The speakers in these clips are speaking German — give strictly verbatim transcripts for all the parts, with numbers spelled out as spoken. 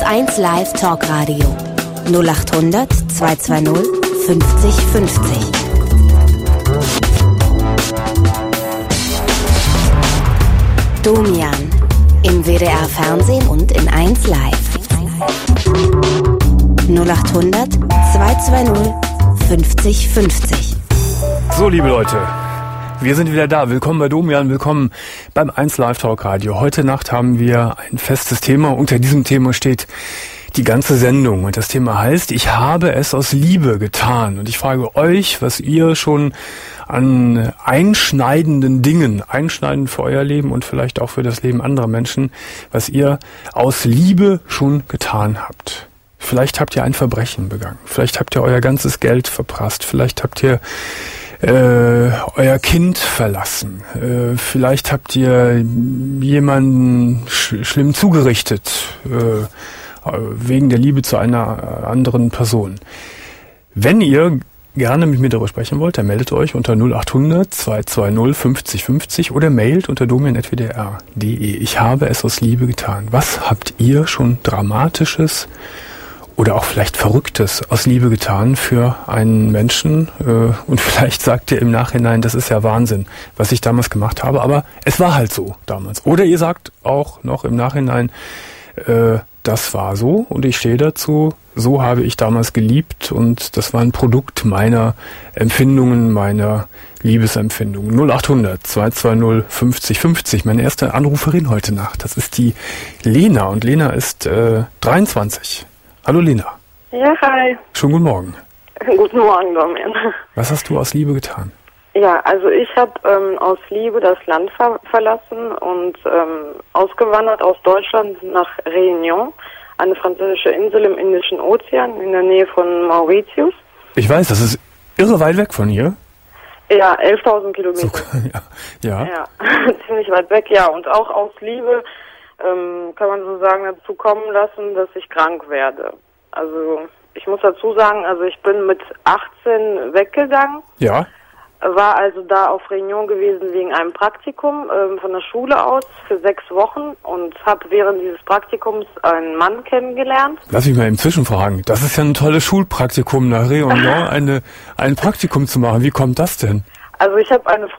eins Live Talkradio null acht hundert zweihundertzweißig fünfzig fünfzig. Domian im W D R Fernsehen und in eins Live. null acht hundert zweihundertzweißig fünfzig fünfzig. So, liebe Leute, wir sind wieder da. Willkommen bei Domian, willkommen beim eins Live Talk Radio. Heute Nacht haben wir ein festes Thema. Unter diesem Thema steht die ganze Sendung. Und das Thema heißt, ich habe es aus Liebe getan. Und ich frage euch, was ihr schon an einschneidenden Dingen, einschneidend für euer Leben und vielleicht auch für das Leben anderer Menschen, was ihr aus Liebe schon getan habt. Vielleicht habt ihr ein Verbrechen begangen. Vielleicht habt ihr euer ganzes Geld verprasst. Vielleicht habt ihr Äh, euer Kind verlassen. Äh, vielleicht habt ihr jemanden sch- schlimm zugerichtet, äh, wegen der Liebe zu einer anderen Person. Wenn ihr gerne mit mir darüber sprechen wollt, dann meldet euch unter null acht hundert zweihundertzweißig fünfzig fünfzig oder mailt unter domian at w d r punkt d e. Ich habe es aus Liebe getan. Was habt ihr schon Dramatisches oder auch vielleicht Verrücktes aus Liebe getan für einen Menschen? Äh, und vielleicht sagt ihr im Nachhinein, das ist ja Wahnsinn, was ich damals gemacht habe, aber es war halt so damals. Oder ihr sagt auch noch im Nachhinein, äh, das war so und ich stehe dazu, so habe ich damals geliebt und das war ein Produkt meiner Empfindungen, meiner Liebesempfindungen. null acht hundert zweihundertzweißig fünfzig fünfzig, meine erste Anruferin heute Nacht, das ist die Lena und Lena ist äh, dreiundzwanzig. Hallo Lena. Ja, hi. Schönen guten Morgen. Guten Morgen, Domian. Was hast du aus Liebe getan? Ja, also ich habe ähm, aus Liebe das Land ver- verlassen und ähm, ausgewandert aus Deutschland nach Réunion, eine französische Insel im Indischen Ozean in der Nähe von Mauritius. Ich weiß, das ist irre weit weg von hier. Ja, elftausend Kilometer. So, ja. Ja. Ja, ziemlich weit weg, ja. Und auch aus Liebe ähm, kann man so sagen, dazu kommen lassen, dass ich krank werde. Also ich muss dazu sagen, also ich bin mit achtzehn weggegangen. Ja. War also da auf Réunion gewesen wegen einem Praktikum ähm, von der Schule aus für sechs Wochen und habe während dieses Praktikums einen Mann kennengelernt. Lass mich mal eben zwischenfragen. Das ist ja ein tolles Schulpraktikum nach Réunion, eine, ein Praktikum zu machen. Wie kommt das denn? Also ich habe eine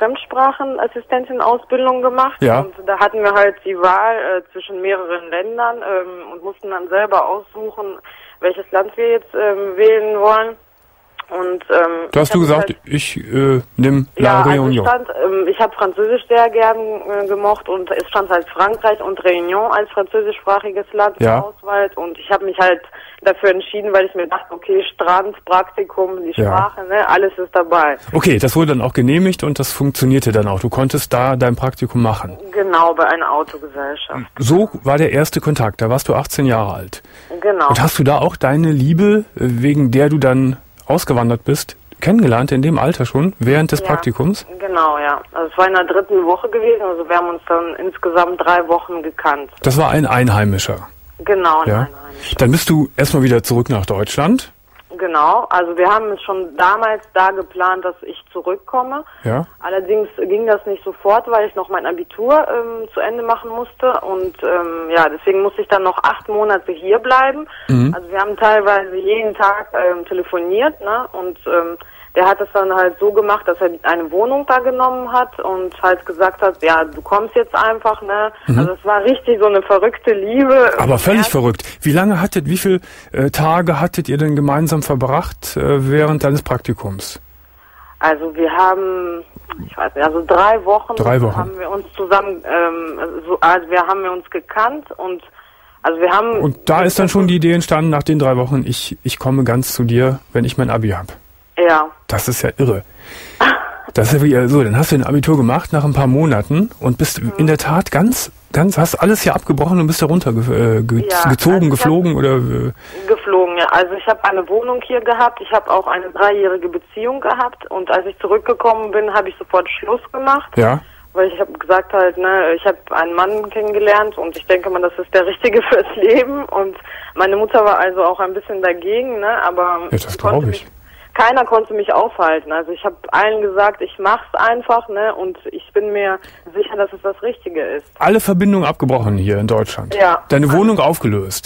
Fremdsprachenassistentin-Ausbildung gemacht, ja. Und da hatten wir halt die Wahl äh, zwischen mehreren Ländern ähm, und mussten dann selber aussuchen, welches Land wir jetzt ähm, wählen wollen. Und ähm, da hast du gesagt, halt, ich äh, nimm La ja, Réunion. Also stand, ähm, ich habe Französisch sehr gern äh, gemocht und es stand halt Frankreich und Réunion als französischsprachiges Land ja. zur Auswahl und ich habe mich halt dafür entschieden, weil ich mir dachte, okay, Strand, Praktikum, die Sprache, ja. ne, alles ist dabei. Okay, das wurde dann auch genehmigt und das funktionierte dann auch. Du konntest da dein Praktikum machen. Genau, bei einer Autogesellschaft. So war der erste Kontakt, da warst du achtzehn Jahre alt. Genau. Und hast du da auch deine Liebe, wegen der du dann ausgewandert bist, kennengelernt in dem Alter schon, während des ja, Praktikums? Genau, ja. Also es war in der dritten Woche gewesen, also wir haben uns dann insgesamt drei Wochen gekannt. Das war ein Einheimischer? Genau, ein ja. Einheimischer. Dann bist du erstmal wieder zurück nach Deutschland? Genau, also wir haben es schon damals da geplant, dass ich zurückkomme. Ja. Allerdings ging das nicht sofort, weil ich noch mein Abitur ähm, zu Ende machen musste und ähm, ja, deswegen musste ich dann noch acht Monate hier bleiben. Mhm. Also wir haben teilweise jeden Tag ähm, telefoniert, ne? Und ähm, der hat es dann halt so gemacht, dass er eine Wohnung da genommen hat und halt gesagt hat, ja, du kommst jetzt einfach, ne? Mhm. Also es war richtig so eine verrückte Liebe. Aber völlig verrückt. Wie lange hattet, wie viele äh, Tage hattet ihr denn gemeinsam verbracht äh, während deines Praktikums? Also wir haben, ich weiß nicht, also drei Wochen, drei Wochen. haben wir uns zusammen, ähm, so, also wir haben wir uns gekannt und also wir haben. Und da ist dann schon die Idee entstanden nach den drei Wochen, ich ich komme ganz zu dir, wenn ich mein Abi habe. Ja. Das ist ja irre. Das ist ja wie, so, dann hast du ein Abitur gemacht nach ein paar Monaten und bist mhm. in der Tat ganz, ganz, hast alles hier abgebrochen und bist da runter ge, äh, ge, ja, gezogen, also geflogen oder? Äh, geflogen, ja. Also ich habe eine Wohnung hier gehabt, ich habe auch eine dreijährige Beziehung gehabt und als ich zurückgekommen bin, habe ich sofort Schluss gemacht. Ja. Weil ich habe gesagt halt, ne, ich habe einen Mann kennengelernt und ich denke mal, das ist der Richtige fürs Leben und meine Mutter war also auch ein bisschen dagegen, ne, aber ja, das glaube ich. Keiner konnte mich aufhalten. Also ich habe allen gesagt, ich mach's einfach, ne, und ich bin mir sicher, dass es das Richtige ist. Alle Verbindungen abgebrochen hier in Deutschland. Ja. Deine Wohnung aufgelöst.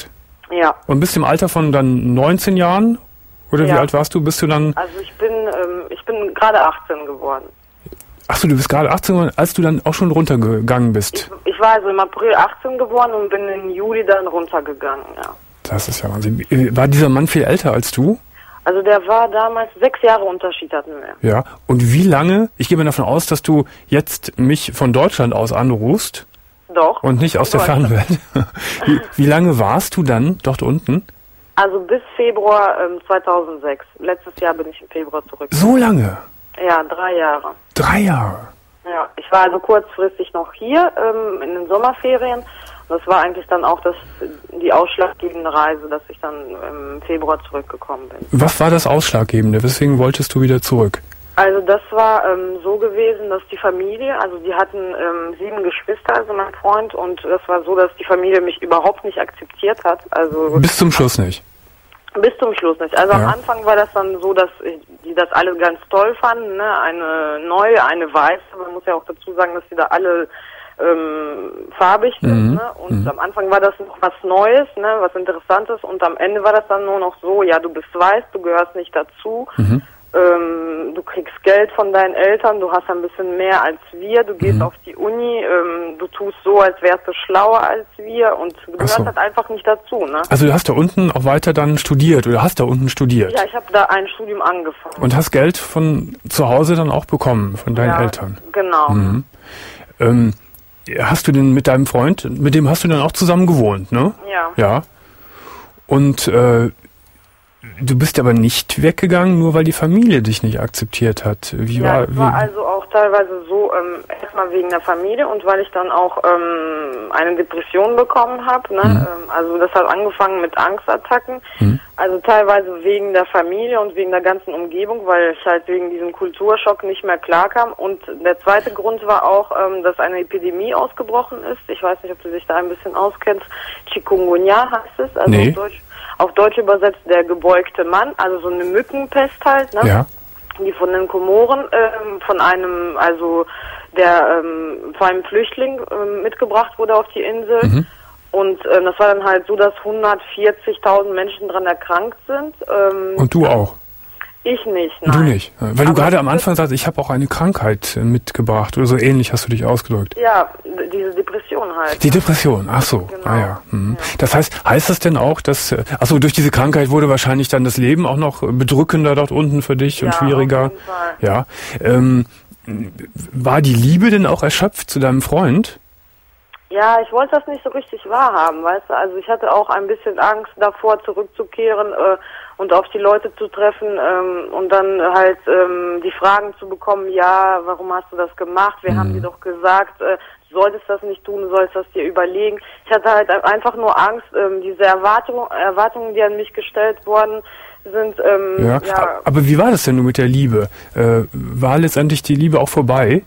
Ja. Und bist im Alter von dann neunzehn Jahren? Oder ja. wie alt warst du? Bist du dann... Also ich bin, ähm, ich bin gerade achtzehn geworden. Ach so, du bist gerade achtzehn geworden, als du dann auch schon runtergegangen bist. Ich, ich war also im April achtzehn geworden und bin im Juli dann runtergegangen, ja. Das ist ja Wahnsinn. War dieser Mann viel älter als du? Also der war damals, sechs Jahre Unterschied hatten wir. Ja, und wie lange, ich gehe mal davon aus, dass du jetzt mich von Deutschland aus anrufst. Doch. Und nicht aus der Fernwelt. wie, wie lange warst du dann dort unten? Also bis Februar ähm, zweitausendsechs. Letztes Jahr bin ich im Februar zurück. So lange? Ja, drei Jahre. Drei Jahre? Ja, ich war also kurzfristig noch hier ähm, in den Sommerferien. Das war eigentlich dann auch das, die ausschlaggebende Reise, dass ich dann im Februar zurückgekommen bin. Was war das Ausschlaggebende? Weswegen wolltest du wieder zurück? Also das war ähm, so gewesen, dass die Familie, also die hatten ähm, sieben Geschwister, also mein Freund, und das war so, dass die Familie mich überhaupt nicht akzeptiert hat. Also bis zum Schluss nicht? Bis zum Schluss nicht. Also ja. Am Anfang war das dann so, dass die das alle ganz toll fanden, ne? Eine neue, eine weiße. Man muss ja auch dazu sagen, dass die da alle ähm, farbig sind. Mhm. Ne? Und mhm. am Anfang war das noch was Neues, ne? Was Interessantes. Und am Ende war das dann nur noch so, ja, du bist weiß, du gehörst nicht dazu. Mhm. Ähm, du kriegst Geld von deinen Eltern, du hast ein bisschen mehr als wir, du gehst mhm. auf die Uni, ähm, du tust so, als wärst du schlauer als wir und du gehörst so. halt einfach nicht dazu, ne? Also du hast da unten auch weiter dann studiert oder hast da unten studiert? Ja, ich habe da ein Studium angefangen. Und hast Geld von zu Hause dann auch bekommen, von deinen ja, Eltern? Genau. Mhm. Ähm, hast du denn mit deinem Freund, mit dem hast du dann auch zusammen gewohnt, ne? Ja. Ja. Und äh, du bist aber nicht weggegangen, nur weil die Familie dich nicht akzeptiert hat. Wie ja, war, es war also auch teilweise so, ähm, erstmal wegen der Familie und weil ich dann auch ähm, eine Depression bekommen habe. Ne? Mhm. Ähm, also das hat angefangen mit Angstattacken. Mhm. Also teilweise wegen der Familie und wegen der ganzen Umgebung, weil ich halt wegen diesem Kulturschock nicht mehr klarkam. Und der zweite Grund war auch, ähm, dass eine Epidemie ausgebrochen ist. Ich weiß nicht, ob du dich da ein bisschen auskennst. Chikungunya heißt es, also nee. auf Deutsch. Auf Deutsch übersetzt der gebeugte Mann, also so eine Mückenpest halt, ne? Ja. Die von den Komoren, ähm, von einem, also der ähm, von einem Flüchtling ähm, mitgebracht wurde auf die Insel. Mhm. Und ähm, das war dann halt so, dass hundertvierzigtausend Menschen dran erkrankt sind. Ähm, Und du auch? Ich nicht, nein. Du nicht, weil du gerade am Anfang sagst, ich habe auch eine Krankheit mitgebracht oder so ähnlich hast du dich ausgedrückt. Ja, diese Depression halt. Die Depression, ach so, genau. ah ja. Mhm. ja. Das heißt, heißt das denn auch, dass, ach so, durch diese Krankheit wurde wahrscheinlich dann das Leben auch noch bedrückender dort unten für dich ja, und schwieriger? Auf jeden Fall. Ja. Ähm, war die Liebe denn auch erschöpft zu deinem Freund? Ja, ich wollte das nicht so richtig wahrhaben, weißt du, also ich hatte auch ein bisschen Angst davor, zurückzukehren äh, und auf die Leute zu treffen ähm, und dann halt ähm, die Fragen zu bekommen, ja, warum hast du das gemacht, wir mhm. haben dir doch gesagt, äh, du solltest das nicht tun, du sollst das dir überlegen. Ich hatte halt einfach nur Angst, ähm, diese Erwartung, Erwartungen, die an mich gestellt wurden, sind, ähm, ja. ja. Aber wie war das denn nun mit der Liebe? Äh, war letztendlich die Liebe auch vorbei?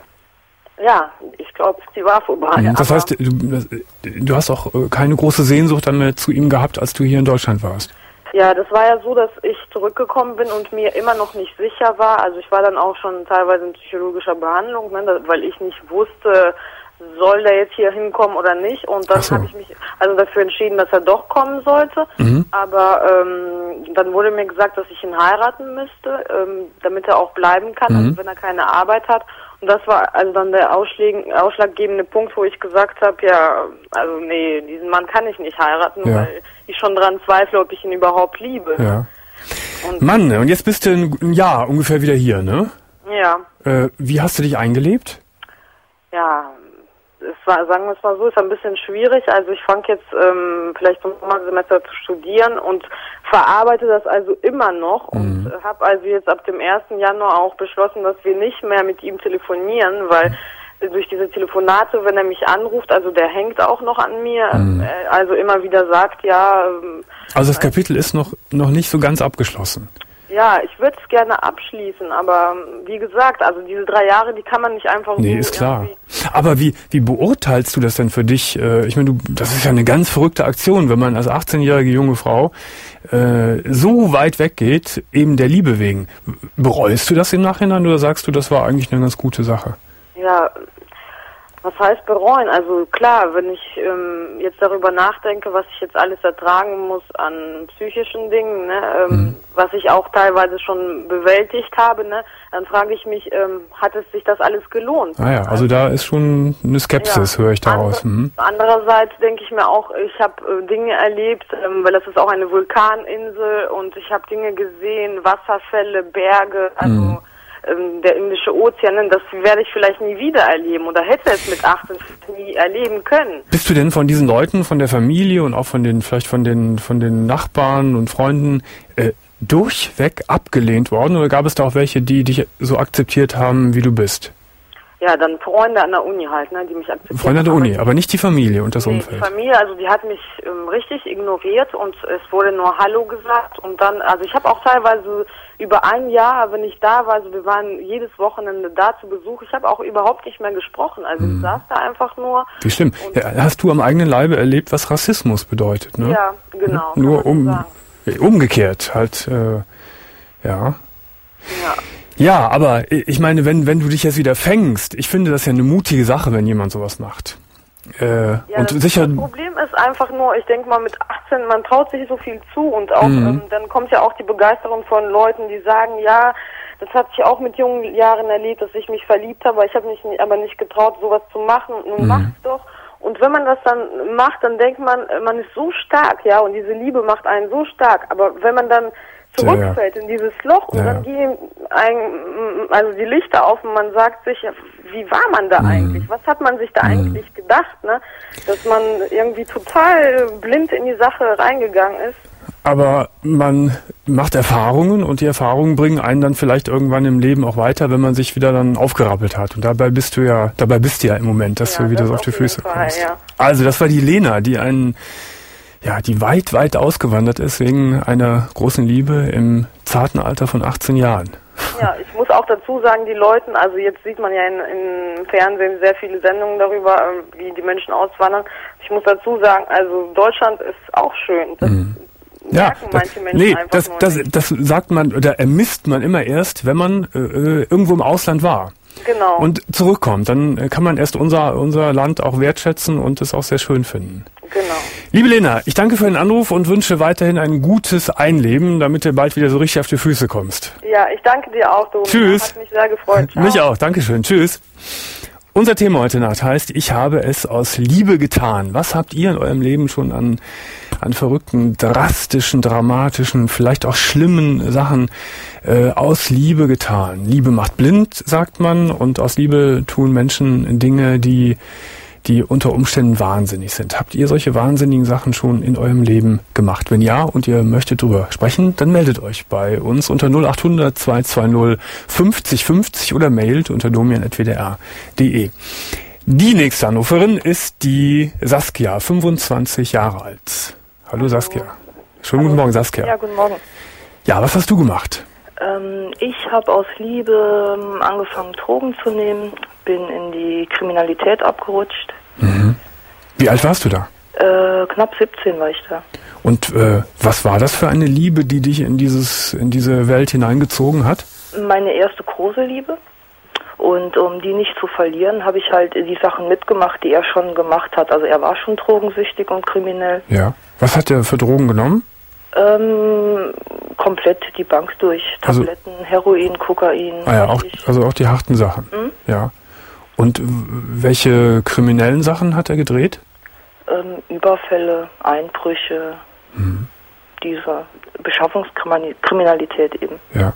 Ja, ich glaube, die war vorbei. Das heißt, du, du hast auch keine große Sehnsucht dann mehr zu ihm gehabt, als du hier in Deutschland warst? Ja, das war ja so, dass ich zurückgekommen bin und mir immer noch nicht sicher war. Also ich war dann auch schon teilweise in psychologischer Behandlung, ne, weil ich nicht wusste, soll der jetzt hier hinkommen oder nicht. Und dann so. habe ich mich also dafür entschieden, dass er doch kommen sollte. Mhm. Aber ähm, dann wurde mir gesagt, dass ich ihn heiraten müsste, ähm, damit er auch bleiben kann, mhm. also wenn er keine Arbeit hat. Und das war also dann der ausschlaggebende Punkt, wo ich gesagt habe, ja, also nee, diesen Mann kann ich nicht heiraten, ja. weil ich schon dran zweifle, ob ich ihn überhaupt liebe. Ja. Und Mann, und jetzt bist du ein Jahr ungefähr wieder hier, ne? Ja. Äh, wie hast du dich eingelebt? Ja, es war, sagen wir es mal so, ist ein bisschen schwierig. Also ich fange jetzt ähm, vielleicht zum Sommersemester zu studieren und verarbeite das also immer noch mhm. und habe also jetzt ab dem ersten Januar auch beschlossen, dass wir nicht mehr mit ihm telefonieren, weil durch diese Telefonate, wenn er mich anruft, also der hängt auch noch an mir, mhm. äh, also immer wieder sagt, ja... Ähm, also das Kapitel ist noch, noch nicht so ganz abgeschlossen. Ja, ich würde es gerne abschließen, aber wie gesagt, also diese drei Jahre, die kann man nicht einfach nee, so... ist klar. Aber wie wie beurteilst du das denn für dich? Ich meine, du, das ist ja eine ganz verrückte Aktion, wenn man als achtzehnjährige junge Frau äh, so weit weggeht, eben der Liebe wegen. Bereust du das im Nachhinein oder sagst du, das war eigentlich eine ganz gute Sache? Ja, Was heißt bereuen? Also klar, wenn ich ähm, jetzt darüber nachdenke, was ich jetzt alles ertragen muss an psychischen Dingen, ne, ähm, mhm. was ich auch teilweise schon bewältigt habe, ne, dann frage ich mich, ähm, hat es sich das alles gelohnt? Ah ja, also, also da ist schon eine Skepsis, ja, höre ich daraus. Andere, mhm. Andererseits denke ich mir auch, ich habe äh, Dinge erlebt, ähm, weil das ist auch eine Vulkaninsel und ich habe Dinge gesehen, Wasserfälle, Berge, also mhm. der Indische Ozean, das werde ich vielleicht nie wieder erleben oder hätte es mit achtzehn nie erleben können. Bist du denn von diesen Leuten, von der Familie und auch von den, vielleicht von den, von den Nachbarn und Freunden äh, durchweg abgelehnt worden oder gab es da auch welche, die dich so akzeptiert haben, wie du bist? Ja, dann Freunde an der Uni halt, ne, die mich akzeptiert haben. Freunde an der Uni, aber nicht die Familie und das nee, Umfeld. Die Familie, also die hat mich ähm, richtig ignoriert und es wurde nur Hallo gesagt und dann, also ich habe auch teilweise über ein Jahr, wenn ich da war, also wir waren jedes Wochenende da zu Besuch, ich habe auch überhaupt nicht mehr gesprochen, also hm. ich saß da einfach nur. Wie stimmt. Ja, hast du am eigenen Leibe erlebt, was Rassismus bedeutet, ne? Ja, genau. Ja, nur um, umgekehrt halt, äh, ja. Ja. Ja, aber ich meine, wenn wenn du dich jetzt wieder fängst, ich finde das ja eine mutige Sache, wenn jemand sowas macht. Äh, ja, und das, sicher. Das Problem ist einfach nur, ich denke mal mit achtzehn, man traut sich so viel zu und auch mhm. ähm, dann kommt ja auch die Begeisterung von Leuten, die sagen, ja, das hat sich auch mit jungen Jahren erlebt, dass ich mich verliebt habe, aber ich habe mich aber nicht getraut, sowas zu machen. Nun mhm. macht's doch. Und wenn man das dann macht, dann denkt man, man ist so stark, ja, und diese Liebe macht einen so stark. Aber wenn man dann zurückfällt ja, ja. in dieses Loch und ja. dann gehen ein, also die Lichter auf und man sagt sich, wie war man da mhm. eigentlich? Was hat man sich da mhm. eigentlich gedacht, ne? Dass man irgendwie total blind in die Sache reingegangen ist. Aber man macht Erfahrungen und die Erfahrungen bringen einen dann vielleicht irgendwann im Leben auch weiter, wenn man sich wieder dann aufgerappelt hat. Und dabei bist du ja, dabei bist du ja im Moment, dass ja, du wieder das so auf die Füße Fall, kommst. Ja. Also das war die Lena, die einen Ja, die weit, weit ausgewandert ist wegen einer großen Liebe im zarten Alter von achtzehn Jahren. Ja, ich muss auch dazu sagen, die Leute, also jetzt sieht man ja in, im Fernsehen sehr viele Sendungen darüber, wie die Menschen auswandern. Ich muss dazu sagen, also Deutschland ist auch schön. Das mhm. Ja, das, nee, das, das, das sagt man oder ermisst man immer erst, wenn man äh, irgendwo im Ausland war. Genau. Und zurückkommt. Dann kann man erst unser, unser Land auch wertschätzen und es auch sehr schön finden. Genau. Liebe Lena, ich danke für den Anruf und wünsche weiterhin ein gutes Einleben, damit du bald wieder so richtig auf die Füße kommst. Ja, ich danke dir auch, Domi. Tschüss. Hat mich sehr gefreut. Ciao. Mich auch, Dankeschön. Tschüss. Unser Thema heute Nacht heißt, ich habe es aus Liebe getan. Was habt ihr in eurem Leben schon an, an verrückten, drastischen, dramatischen, vielleicht auch schlimmen Sachen äh, aus Liebe getan? Liebe macht blind, sagt man, und aus Liebe tun Menschen Dinge, die die unter Umständen wahnsinnig sind. Habt ihr solche wahnsinnigen Sachen schon in eurem Leben gemacht? Wenn ja und ihr möchtet drüber sprechen, dann meldet euch bei uns unter null acht hundert zwei zwei null fünfzig fünfzig oder mailt unter domian at w d r punkt d e. Die nächste Anruferin ist die Saskia, fünfundzwanzig Jahre alt. Hallo, Hallo. Saskia. Schönen Hallo. Guten Morgen, Saskia. Ja, guten Morgen. Ja, was hast du gemacht? Ähm, ich habe aus Liebe ähm, angefangen, Drogen zu nehmen, bin in die Kriminalität abgerutscht. Mhm. Wie alt warst du da? Äh, knapp siebzehn war ich da. Und äh, was war das für eine Liebe, die dich in dieses in diese Welt hineingezogen hat? Meine erste große Liebe. Und um die nicht zu verlieren, habe ich halt die Sachen mitgemacht, die er schon gemacht hat. Also er war schon drogensüchtig und kriminell. Ja. Was hat er für Drogen genommen? Ähm, komplett die Bank durch. Tabletten, also, Heroin, Kokain. Ah ja, auch, also auch die harten Sachen. Mhm. Ja. Und welche kriminellen Sachen hat er gedreht? Ähm, Überfälle, Einbrüche, mhm. diese Beschaffungskriminalität eben. Ja.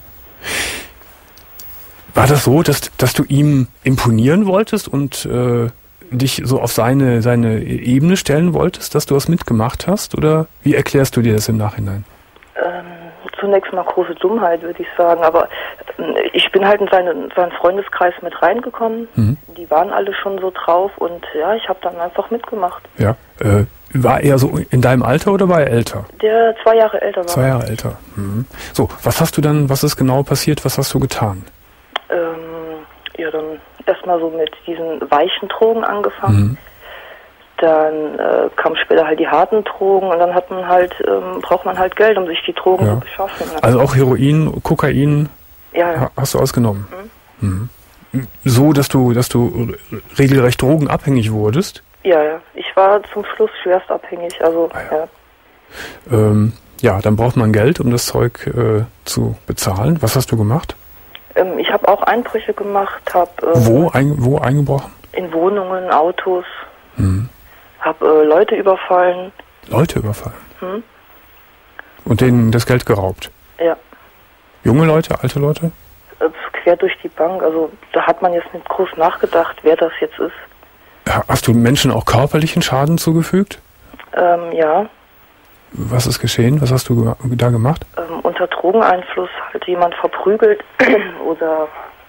War das so, dass, dass du ihm imponieren wolltest und äh, dich so auf seine, seine Ebene stellen wolltest, dass du das mitgemacht hast? Oder wie erklärst du dir das im Nachhinein? Ähm, zunächst mal große Dummheit, würde ich sagen. Aber äh, ich bin halt in seinen, seinen Freundeskreis mit reingekommen. Mhm. Die waren alle schon so drauf und ja, ich habe dann einfach mitgemacht. Ja. Äh, war er so in deinem Alter oder war er älter? Der zwei Jahre älter war. Zwei Jahre älter. Mhm. So, was hast du dann, was ist genau passiert? Was hast du getan? Ähm, ja, dann erstmal so mit diesen weichen Drogen angefangen. Mhm. Dann äh, kamen später halt die harten Drogen und dann hat man halt, ähm, braucht man halt Geld, um sich die Drogen ja. zu beschaffen. Ne? Also auch Heroin, Kokain ja, ja. hast du ausgenommen? Mhm. Mhm. so, dass du, dass du regelrecht drogenabhängig wurdest? Ja, ja. Ich war zum Schluss schwerst abhängig. Also, ah, ja. Ja. Ähm, ja, dann braucht man Geld, um das Zeug äh, zu bezahlen. Was hast du gemacht? Ähm, ich habe auch Einbrüche gemacht. Hab, äh, wo, ein, wo eingebrochen? In Wohnungen, Autos. Hm. Habe äh, Leute überfallen. Leute überfallen? Hm. Und denen das Geld geraubt? Ja. Junge Leute, alte Leute? Äh, quer durch die Bank. Also da hat man jetzt nicht groß nachgedacht, wer das jetzt ist. Hast du Menschen auch körperlichen Schaden zugefügt? Ähm, ja. Was ist geschehen? Was hast du da gemacht? Ähm, unter Drogeneinfluss halt jemand verprügelt oder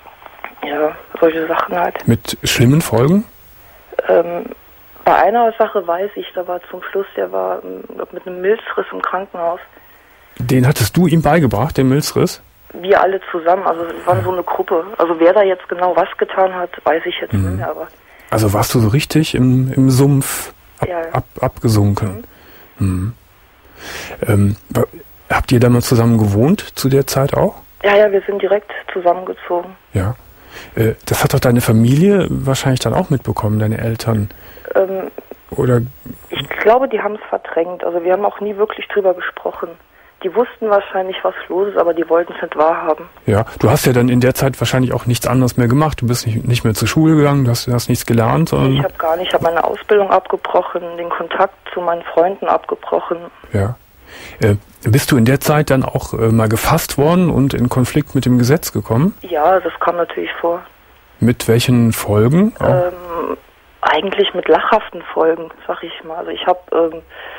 ja, solche Sachen halt. Mit schlimmen Folgen? Ähm, bei einer Sache weiß ich, da war zum Schluss, der war ähm, mit einem Milzriss im Krankenhaus. Den hattest du ihm beigebracht, den Milzriss? Wir alle zusammen, also wir waren so eine Gruppe. Also wer da jetzt genau was getan hat, weiß ich jetzt mhm. nicht mehr, aber... Also warst du so richtig im, im Sumpf ab, ja, ja. ab, abgesunken? Mhm. Mhm. Ähm, habt ihr damals zusammen gewohnt, zu der Zeit auch? Ja, ja, wir sind direkt zusammengezogen. Ja. Äh, das hat doch deine Familie wahrscheinlich dann auch mitbekommen, deine Eltern? Ähm, Oder? Ich glaube, die haben es verdrängt. Also wir haben auch nie wirklich drüber gesprochen. Die wussten wahrscheinlich, was los ist, aber die wollten es nicht wahrhaben. Ja, du hast ja dann in der Zeit wahrscheinlich auch nichts anderes mehr gemacht. Du bist nicht, nicht mehr zur Schule gegangen, du hast, du hast nichts gelernt. Sondern ich habe gar nicht, ich habe meine Ausbildung abgebrochen, den Kontakt zu meinen Freunden abgebrochen. Ja. Äh, bist du in der Zeit dann auch äh, mal gefasst worden und in Konflikt mit dem Gesetz gekommen? Ja, das kam natürlich vor. Mit welchen Folgen? Ähm, eigentlich mit lachhaften Folgen, sag ich mal. Also ich habe ähm,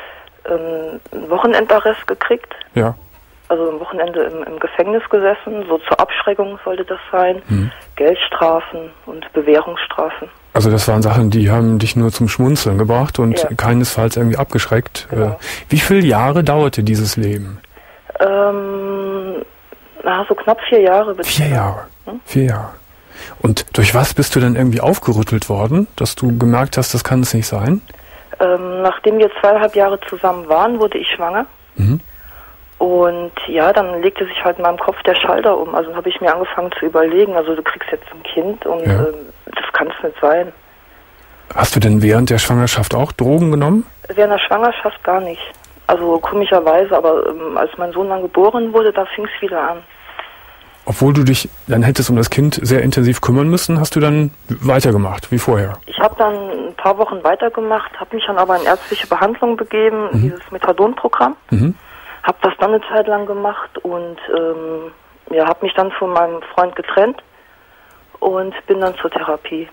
ähm, einen Wochenendarrest gekriegt. Ja. Also am Wochenende im, im Gefängnis gesessen, so zur Abschreckung sollte das sein. Hm. Geldstrafen und Bewährungsstrafen. Also das waren Sachen, die haben dich nur zum Schmunzeln gebracht und ja. keinesfalls irgendwie abgeschreckt. Genau. Äh, wie viele Jahre dauerte dieses Leben? Ähm, na, so knapp vier Jahre. Vier Jahre. Hm? Vier Jahre. Und durch was bist du dann irgendwie aufgerüttelt worden, dass du gemerkt hast, das kann es nicht sein? Ähm, nachdem wir zweieinhalb Jahre zusammen waren, wurde ich schwanger. Mhm. Und ja, dann legte sich halt in meinem Kopf der Schalter um. Also dann habe ich mir angefangen zu überlegen, also du kriegst jetzt ein Kind und ja. ähm, das kann es nicht sein. Hast du denn während der Schwangerschaft auch Drogen genommen? Während der Schwangerschaft gar nicht. Also komischerweise, aber ähm, als mein Sohn dann geboren wurde, da fing es wieder an. Obwohl du dich dann hättest um das Kind sehr intensiv kümmern müssen, hast du dann weitergemacht, wie vorher? Ich habe dann ein paar Wochen weitergemacht, habe mich dann aber in ärztliche Behandlung begeben, mhm. dieses Methadon-Programm. Mhm. Habe das dann eine Zeit lang gemacht und ähm, ja, habe mich dann von meinem Freund getrennt und bin dann zur Therapie.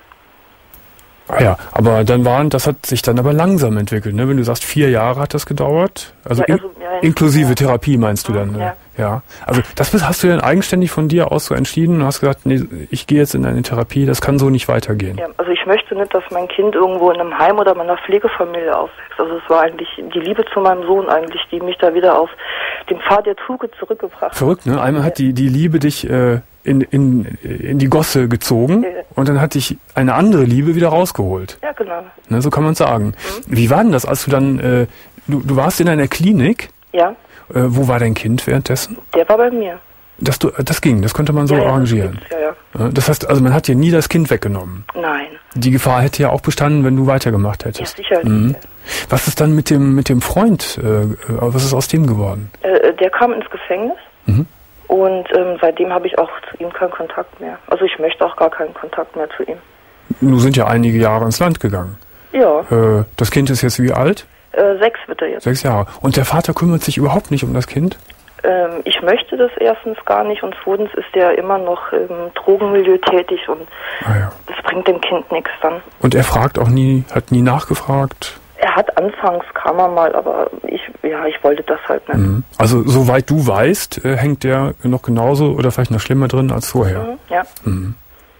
Ah ja, aber dann waren, das hat sich dann aber langsam entwickelt, ne? Wenn du sagst, vier Jahre hat das gedauert, also, ja, also in, ja, inklusive ja. Therapie meinst du dann, ja. ja. Also das hast du dann eigenständig von dir aus so entschieden und hast gesagt, nee, ich gehe jetzt in eine Therapie, das kann so nicht weitergehen. Ja, also ich möchte nicht, dass mein Kind irgendwo in einem Heim oder in einer Pflegefamilie aufwächst. Also es war eigentlich die Liebe zu meinem Sohn eigentlich, die mich da wieder auf den Pfad der Tugend zurückgebracht hat. Verrückt, ne? Einmal ja. hat die, die Liebe dich äh, in, in, in die Gosse gezogen ja. und dann hat dich eine andere Liebe wieder rausgeholt. Ja, genau. Ne, so kann man sagen. Mhm. Wie war denn das, als du dann, äh, du, du warst in einer Klinik? Ja. Äh, wo war dein Kind währenddessen? Der war bei mir. Das, du, das ging, das konnte man so ja, arrangieren. Ja, ja, ja. Das heißt, also man hat dir nie das Kind weggenommen? Nein. Die Gefahr hätte ja auch bestanden, wenn du weitergemacht hättest. Ja, sicher. Mhm. Was ist dann mit dem, mit dem Freund, äh, was ist aus dem geworden? Äh, der kam ins Gefängnis. Mhm. Und ähm, seitdem habe ich auch zu ihm keinen Kontakt mehr. Also ich möchte auch gar keinen Kontakt mehr zu ihm. Nun sind ja einige Jahre ins Land gegangen. Ja. Äh, das Kind ist jetzt wie alt? Äh, sechs wird er jetzt. Sechs Jahre. Und der Vater kümmert sich überhaupt nicht um das Kind? Ähm, ich möchte das erstens gar nicht und zweitens ist er immer noch im Drogenmilieu tätig und ah, ja. das bringt dem Kind nichts dann. Und er fragt auch nie, hat nie nachgefragt? Er hat anfangs, kam er mal, aber ich, ja, ich wollte das halt nicht. Mhm. Also soweit du weißt, äh, hängt der noch genauso oder vielleicht noch schlimmer drin als vorher? Mhm, ja. Mhm.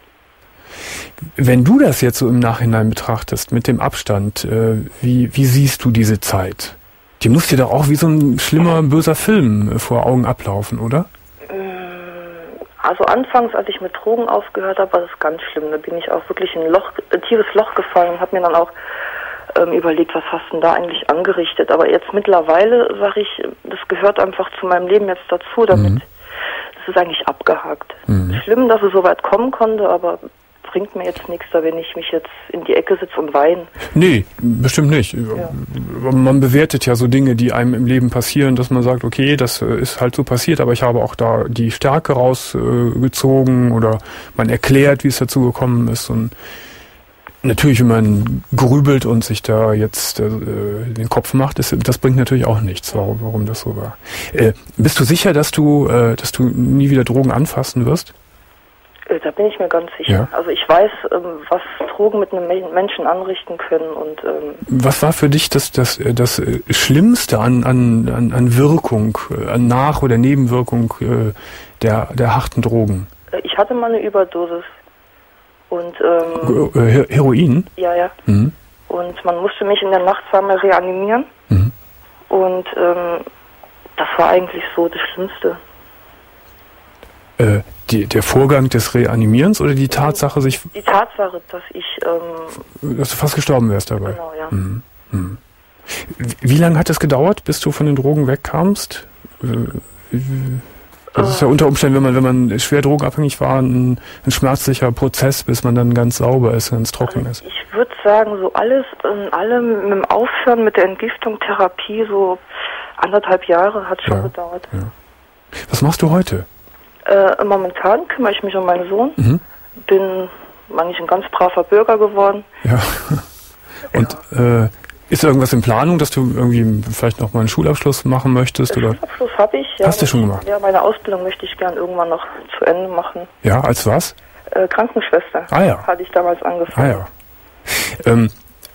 Wenn du das jetzt so im Nachhinein betrachtest, mit dem Abstand, äh, wie, wie siehst du diese Zeit? Die muss dir doch auch wie so ein schlimmer, böser Film äh, vor Augen ablaufen, oder? Also anfangs, als ich mit Drogen aufgehört habe, war das ganz schlimm. Da bin ich auch wirklich in ein Loch, ein tiefes Loch gefallen und habe mir dann auch ähm, überlegt, was hast du denn da eigentlich angerichtet? Aber jetzt mittlerweile sage ich, das gehört einfach zu meinem Leben jetzt dazu, damit mhm. das ist eigentlich abgehakt. Mhm. Schlimm, dass es so weit kommen konnte, aber bringt mir jetzt nichts, da wenn ich mich jetzt in die Ecke sitze und weine. Nee, bestimmt nicht. Ja. Man bewertet ja so Dinge, die einem im Leben passieren, dass man sagt, okay, das ist halt so passiert, aber ich habe auch da die Stärke rausgezogen äh, oder man erklärt, wie es dazu gekommen ist. Und natürlich, wenn man grübelt und sich da jetzt äh, den Kopf macht, das, das bringt natürlich auch nichts, warum, warum das so war. Äh, bist du sicher, dass du, äh, dass du nie wieder Drogen anfassen wirst? Da bin ich mir ganz sicher. Ja. Also ich weiß, ähm, was Drogen mit einem Menschen anrichten können. Und ähm, was war für dich das, das, das Schlimmste an, an, an, an Wirkung, an Nach- oder Nebenwirkung äh, der, der harten Drogen? Ich hatte mal eine Überdosis. Und, ähm, Her- Heroin? Ja, ja. Mhm. Und man musste mich in der Nacht zweimal reanimieren. Mhm. Und ähm, das war eigentlich so das Schlimmste. Äh, die, der Vorgang des Reanimierens oder die Tatsache, sich... Die Tatsache, dass ich... Ähm, dass du fast gestorben wärst dabei? Genau, ja. Mhm. Mhm. Wie, wie lange hat es gedauert, bis du von den Drogen wegkamst? Das ist ja unter Umständen, wenn man, wenn man schwer drogenabhängig war, ein, ein schmerzlicher Prozess, bis man dann ganz sauber ist, ganz trocken ist. Ich würde sagen, so alles in allem mit dem Aufhören mit der Entgiftung, Therapie, so anderthalb Jahre hat schon Ja, gedauert. ja. Was machst du heute? Äh, momentan kümmere ich mich um meinen Sohn. Mhm. Bin eigentlich ein ganz braver Bürger geworden. Ja. Und äh, ist irgendwas in Planung, dass du irgendwie vielleicht noch mal einen Schulabschluss machen möchtest? Oder? Schulabschluss habe ich. Ja, Hast du schon gemacht? Ja, meine Ausbildung möchte ich gern irgendwann noch zu Ende machen. Ja, als was? Äh, Krankenschwester. Ah ja. Hatte ich damals angefangen. Ah ja. Ähm,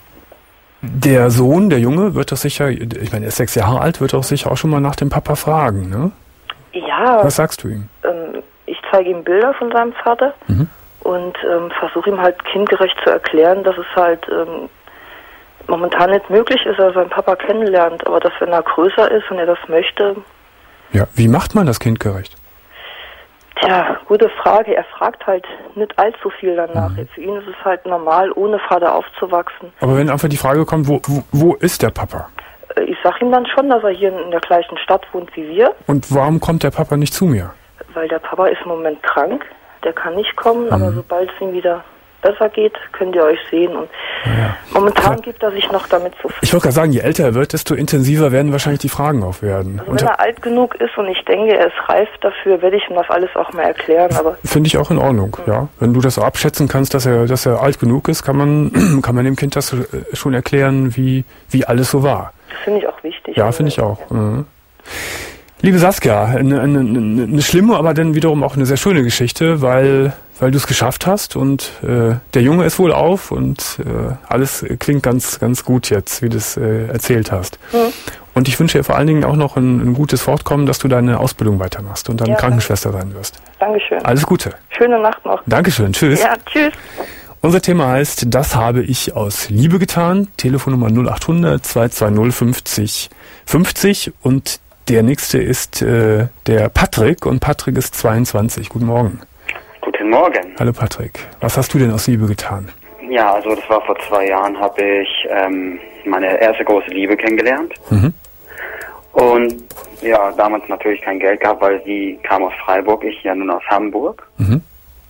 der Sohn, der Junge, wird doch sicher, ich meine, er ist sechs Jahre alt, wird doch sicher auch schon mal nach dem Papa fragen, ne? Ja. Was sagst du ihm? Ähm, ich zeige ihm Bilder von seinem Vater Mhm. und ähm, versuche ihm halt kindgerecht zu erklären, dass es halt ähm, momentan nicht möglich ist, dass er seinen Papa kennenlernt, aber dass, wenn er größer ist und er das möchte... Ja, wie macht man das kindgerecht? Tja, gute Frage. Er fragt halt nicht allzu viel danach. Mhm. Für ihn ist es halt normal, ohne Vater aufzuwachsen. Aber wenn einfach die Frage kommt, wo, wo, wo ist der Papa? Äh, Ich sag ihm dann schon, dass er hier in der gleichen Stadt wohnt wie wir, Und warum kommt der Papa nicht zu mir? weil der Papa ist im Moment krank. Der kann nicht kommen, Mhm. aber sobald es ihm wieder besser geht, könnt ihr euch sehen. Und Ja. momentan Ja. gibt er sich noch damit zufrieden. Ich wollte gerade sagen, je älter er wird, desto intensiver werden wahrscheinlich die Fragen auch werden. Also Und wenn er alt genug ist und ich denke, er ist reif dafür, werde ich ihm das alles auch mal erklären. Aber finde ich auch in Ordnung, ja. Wenn du das so abschätzen kannst, dass er, dass er alt genug ist, kann man, kann man dem Kind das äh, schon erklären, wie, wie alles so war. das finde ich auch wichtig. Ja, finde ich auch. Mhm. Liebe Saskia, eine, eine, eine, eine schlimme, aber dann wiederum auch eine sehr schöne Geschichte, weil, weil du es geschafft hast und äh, der Junge ist wohl auf und äh, alles klingt ganz, ganz gut jetzt, wie du es äh, erzählt hast. Mhm. Und ich wünsche dir vor allen Dingen auch noch ein, ein gutes Fortkommen, dass du deine Ausbildung weitermachst und dann Ja, Krankenschwester sein wirst. Dankeschön. Alles Gute. Schöne Nacht noch. Dankeschön. Tschüss. Ja, tschüss. Unser Thema heißt, das habe ich aus Liebe getan. Telefonnummer null acht hundert zwei zwei null fünfzig fünfzig und der nächste ist äh, der Patrick und Patrick ist zweiundzwanzig. Guten Morgen. Guten Morgen. Hallo Patrick. Was hast du denn aus Liebe getan? Ja, also das war vor zwei Jahren, habe ich ähm, meine erste große Liebe kennengelernt. Mhm. Und ja, damals natürlich kein Geld gehabt, weil sie kam aus Freiburg, ich ja nun aus Hamburg. Mhm.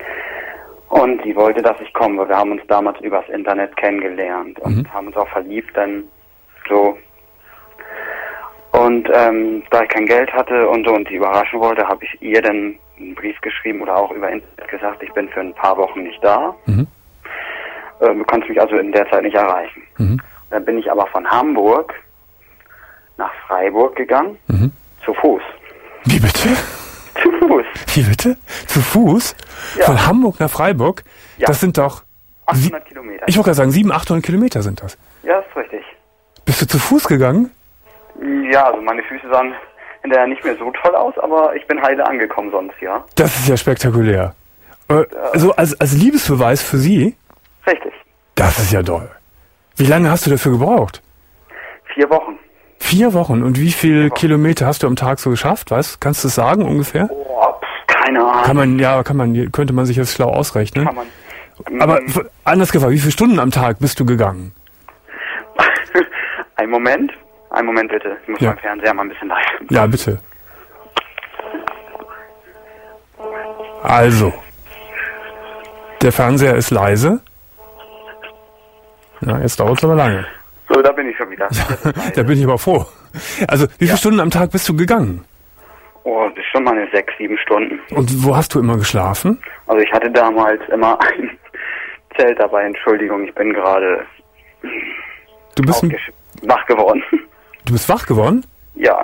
Und sie wollte, dass ich komme. Wir haben uns damals übers Internet kennengelernt und Mhm. haben uns auch verliebt, dann so. Und ähm, da ich kein Geld hatte und so und sie überraschen wollte, habe ich ihr dann einen Brief geschrieben oder auch über Internet gesagt, ich bin für ein paar Wochen nicht da. Mhm. Äh, du kannst mich also in der Zeit nicht erreichen. Mhm. Dann bin ich aber von Hamburg nach Freiburg gegangen, Mhm. zu Fuß. Wie bitte? Zu Fuß. Wie bitte? Zu Fuß? Ja. Von Hamburg nach Freiburg? Ja. Das sind doch... Sie- achthundert Kilometer. Ich wollte gerade sagen, siebenhundert, achthundert Kilometer sind das. Ja, ist richtig. Bist du zu Fuß gegangen? Ja, also meine Füße sahen hinterher nicht mehr so toll aus, aber ich bin heile angekommen sonst, ja. Das ist ja spektakulär. Äh, so als, als Liebesbeweis für sie? Richtig. Das ist ja doll. Wie lange hast du dafür gebraucht? Vier Wochen. Vier Wochen. Und wie viele Vier Wochen. Kilometer hast du am Tag so geschafft? Weißt, kannst du es sagen ungefähr? Oh, pf, keine Ahnung. Kann man, ja, kann man, könnte man sich jetzt schlau ausrechnen. Kann man. Aber Mm, f- anders gefragt, wie viele Stunden am Tag bist du gegangen? Ein Moment. Ein Moment bitte. Ich muss Ja. meinen Fernseher mal ein bisschen leise. Ja, bitte. Also. der Fernseher ist leise. Ja, jetzt dauert es aber lange. So, da bin ich schon wieder. Ja, da bin ich aber froh. Also, wie viele ja. Stunden am Tag bist du gegangen? Oh, das ist schon mal eine sechs, sieben Stunden. Und wo hast du immer geschlafen? Also ich hatte damals immer ein Zelt dabei. Entschuldigung, ich bin gerade du bist ein... wach geworden. Du bist wach geworden? Ja.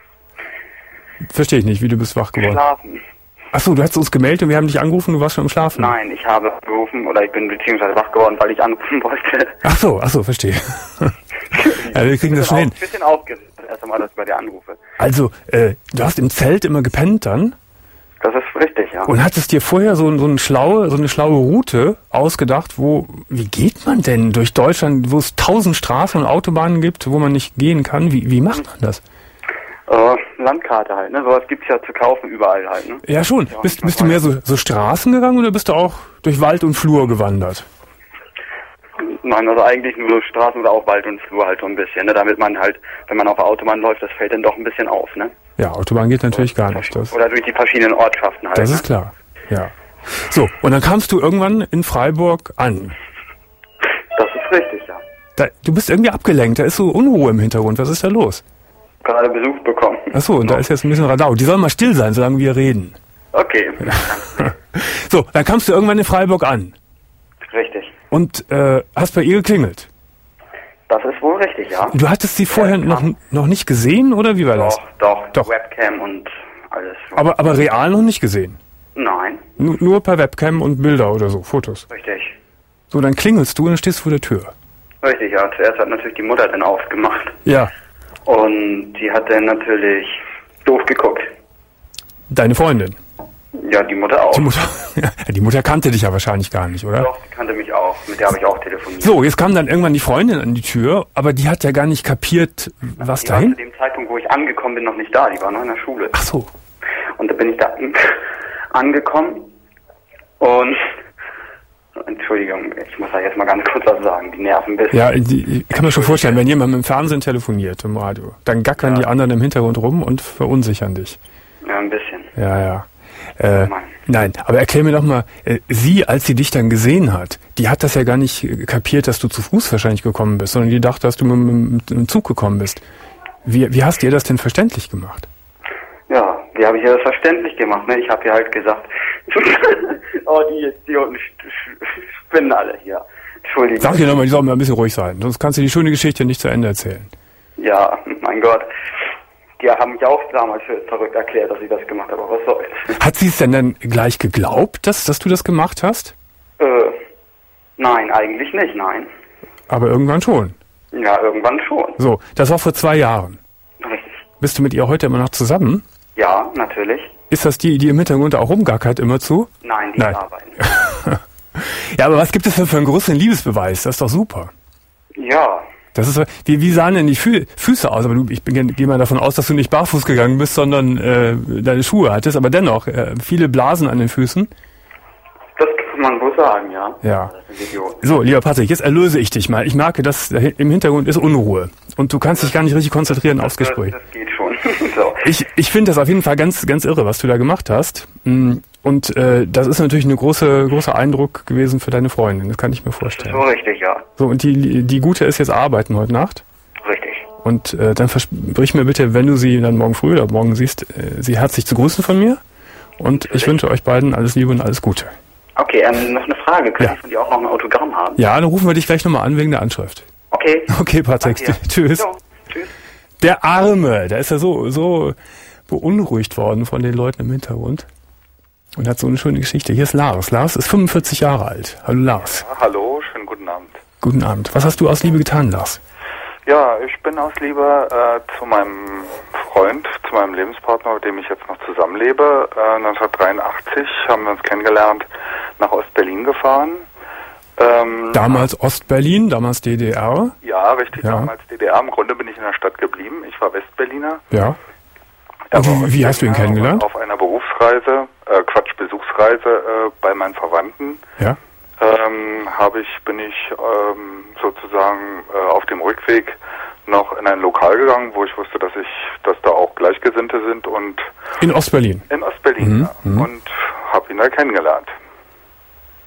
Verstehe ich nicht, wie du bist wach geworden. Schlafen. Achso, du hast uns gemeldet und wir haben dich angerufen, du warst schon im Schlafen. Nein, ich habe gerufen oder ich bin beziehungsweise wach geworden, weil ich anrufen wollte. Ach so, ach so, verstehe. Ja, wir kriegen das schon hin. Ein bisschen aufgeregt, erst einmal, dass ich bei dir anrufe. Also, äh, du hast im Zelt immer gepennt dann? Das ist richtig, ja. Und hattest dir vorher so, so, eine schlaue, so eine schlaue Route ausgedacht, wo, wie geht man denn durch Deutschland, wo es tausend Straßen und Autobahnen gibt, wo man nicht gehen kann? Wie, wie macht man das? Äh, Landkarte halt, ne? Sowas gibt's ja zu kaufen überall halt, ne? Ja, schon. Ja, bist, bist du mehr so, so Straßen gegangen oder bist du auch durch Wald und Flur gewandert? Nein, also eigentlich nur Straßen oder auch Wald und Flur halt so ein bisschen, ne? Damit man halt, wenn man auf der Autobahn läuft, das fällt dann doch ein bisschen auf, ne? Ja, Autobahn geht natürlich gar nicht. Das oder durch die verschiedenen Ortschaften halt. Das ist ne? klar, ja. So, und dann kamst du irgendwann in Freiburg an. Das ist richtig, ja. Da, du bist irgendwie abgelenkt, da ist so Unruhe im Hintergrund. Was ist da los? Gerade Besuch bekommen. Achso, und da ist jetzt ein bisschen Radau. Die sollen mal still sein, solange wir reden. Okay. So, dann kamst du irgendwann in Freiburg an. Richtig. Und äh, hast bei ihr geklingelt. Das ist wohl richtig, ja. Du hattest sie vorher ja, noch, noch nicht gesehen, oder wie war doch, das? Doch, doch. Webcam und alles. Aber, aber real noch nicht gesehen? Nein. N- nur per Webcam und Bilder oder so, Fotos? Richtig. So, dann klingelst du und dann stehst du vor der Tür. Richtig, ja. Zuerst hat natürlich die Mutter dann aufgemacht. Ja. Und die hat dann natürlich doof geguckt. Deine Freundin? Ja, die Mutter auch. Die Mutter, ja, die Mutter kannte dich ja wahrscheinlich gar nicht, oder? Doch, die kannte mich auch. Mit der habe ich auch telefoniert. So, jetzt kam dann irgendwann die Freundin an die Tür, aber die hat ja gar nicht kapiert, was die dahin? war zu dem Zeitpunkt, wo ich angekommen bin, noch nicht da. Die war noch in der Schule. Ach so. Und da bin ich da angekommen und... Entschuldigung, ich muss da jetzt mal ganz kurz was sagen. Die nerven ein bisschen. Ja, die, ich kann mir schon vorstellen, wenn jemand mit dem Fernsehen telefoniert, im Radio, dann gackern ja. die anderen im Hintergrund rum und verunsichern dich. Ja, ein bisschen. Ja, ja. Äh, nein, aber erklär mir doch mal, äh, sie, als sie dich dann gesehen hat, die hat das ja gar nicht kapiert, dass du zu Fuß wahrscheinlich gekommen bist, sondern die dachte, dass du mit, mit, mit dem Zug gekommen bist. Wie, wie hast du ihr das denn verständlich gemacht? Ja, wie habe ich ihr das verständlich gemacht? Ne? Ich habe ihr halt gesagt, oh, die, die spinnen alle hier. Entschuldigung. Sag dir nochmal, die sollen mal ein bisschen ruhig sein, sonst kannst du die schöne Geschichte nicht zu Ende erzählen. Ja, mein Gott. Die haben mich auch damals für verrückt erklärt, dass ich das gemacht habe, aber was soll's. Hat sie es denn dann gleich geglaubt, dass, dass du das gemacht hast? Äh, nein, eigentlich nicht, nein. Aber irgendwann schon? Ja, irgendwann schon. So, das war vor zwei Jahren. Richtig. Bist du mit ihr heute immer noch zusammen? Ja, natürlich. Ist das die, die im Hintergrund auch rumgackert immer zu? Nein, die Nein. arbeiten. Ja, aber was gibt es denn für einen großen Liebesbeweis? Das ist doch super. Ja. Das ist, wie, wie sahen denn die Fü- Füße aus? Aber du, ich gehe mal davon aus, dass du nicht barfuß gegangen bist, sondern äh, deine Schuhe hattest. Aber dennoch, äh, viele Blasen an den Füßen. Das kann man wohl sagen, ja. Ja. So, lieber Patrick, jetzt erlöse ich dich mal. Ich merke, dass im Hintergrund ist Unruhe. Und du kannst dich gar nicht richtig konzentrieren aufs Gespräch. Das, das geht schon. So. Ich, ich finde das auf jeden Fall ganz, ganz irre, was du da gemacht hast. Und äh, das ist natürlich ein große, großer Eindruck gewesen für deine Freundin. Das kann ich mir vorstellen. So richtig, ja. So, und die, die Gute ist jetzt arbeiten heute Nacht. Richtig. Und äh, dann versprich mir bitte, wenn du sie dann morgen früh oder morgen siehst, äh, sie herzlich zu grüßen von mir. Und ich wünsche euch beiden alles Liebe und alles Gute. Okay, ähm, noch eine Frage. Können Ja. ich von dir auch noch ein Autogramm haben? Ja, dann rufen wir dich gleich nochmal an wegen der Anschrift. Okay. Okay, Patrick. Danke. Tschüss. Jo, tschüss. Der Arme, der ist ja so, so beunruhigt worden von den Leuten im Hintergrund. Und hat so eine schöne Geschichte. Hier ist Lars. Lars ist fünfundvierzig Jahre alt. Hallo Lars. Ja, hallo, schönen guten Abend. Guten Abend. Was hast du aus Liebe getan, Lars? Ja, ich bin aus Liebe äh, zu meinem Freund, zu meinem Lebenspartner, mit dem ich jetzt noch zusammenlebe. Äh, neunzehnhundertdreiundachtzig haben wir uns kennengelernt, nach Ostberlin gefahren. Ähm, Damals Ostberlin, damals D D R. Ja, richtig, Ja. damals D D R. Im Grunde bin ich in der Stadt geblieben. Ich war Westberliner. Ja. Er Und war wie, wie hast du ihn Ostberliner kennengelernt? und Auf einer Berufsreise, äh, Quatsch, Besuchsreise äh, bei meinen Verwandten. Ja. Ähm, habe ich, bin ich ähm, sozusagen äh, auf dem Rückweg noch in ein Lokal gegangen, wo ich wusste, dass ich, dass da auch Gleichgesinnte sind und In Ostberlin. in Ostberlin Mhm, ja, mhm. und habe ihn da kennengelernt.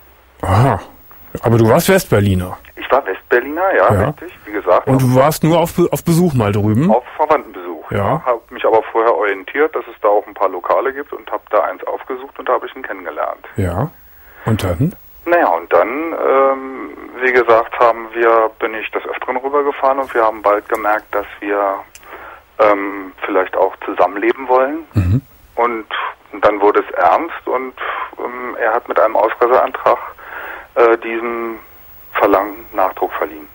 Aha. Aber du warst Westberliner. Ich war Westberliner, ja, ja. richtig, wie gesagt. Und du warst nur auf, auf Besuch mal drüben? Auf Verwandtenbesuch, ja. ja. Habe mich aber vorher orientiert, dass es da auch ein paar Lokale gibt und habe da eins aufgesucht und da habe ich ihn kennengelernt. Ja. Und dann? Naja, und dann, ähm, wie gesagt, haben wir, bin ich des Öfteren rübergefahren und wir haben bald gemerkt, dass wir ähm, vielleicht auch zusammenleben wollen. Mhm. Und, und dann wurde es ernst und ähm, er hat mit einem Ausreiseantrag äh, diesem Verlangen Nachdruck verliehen.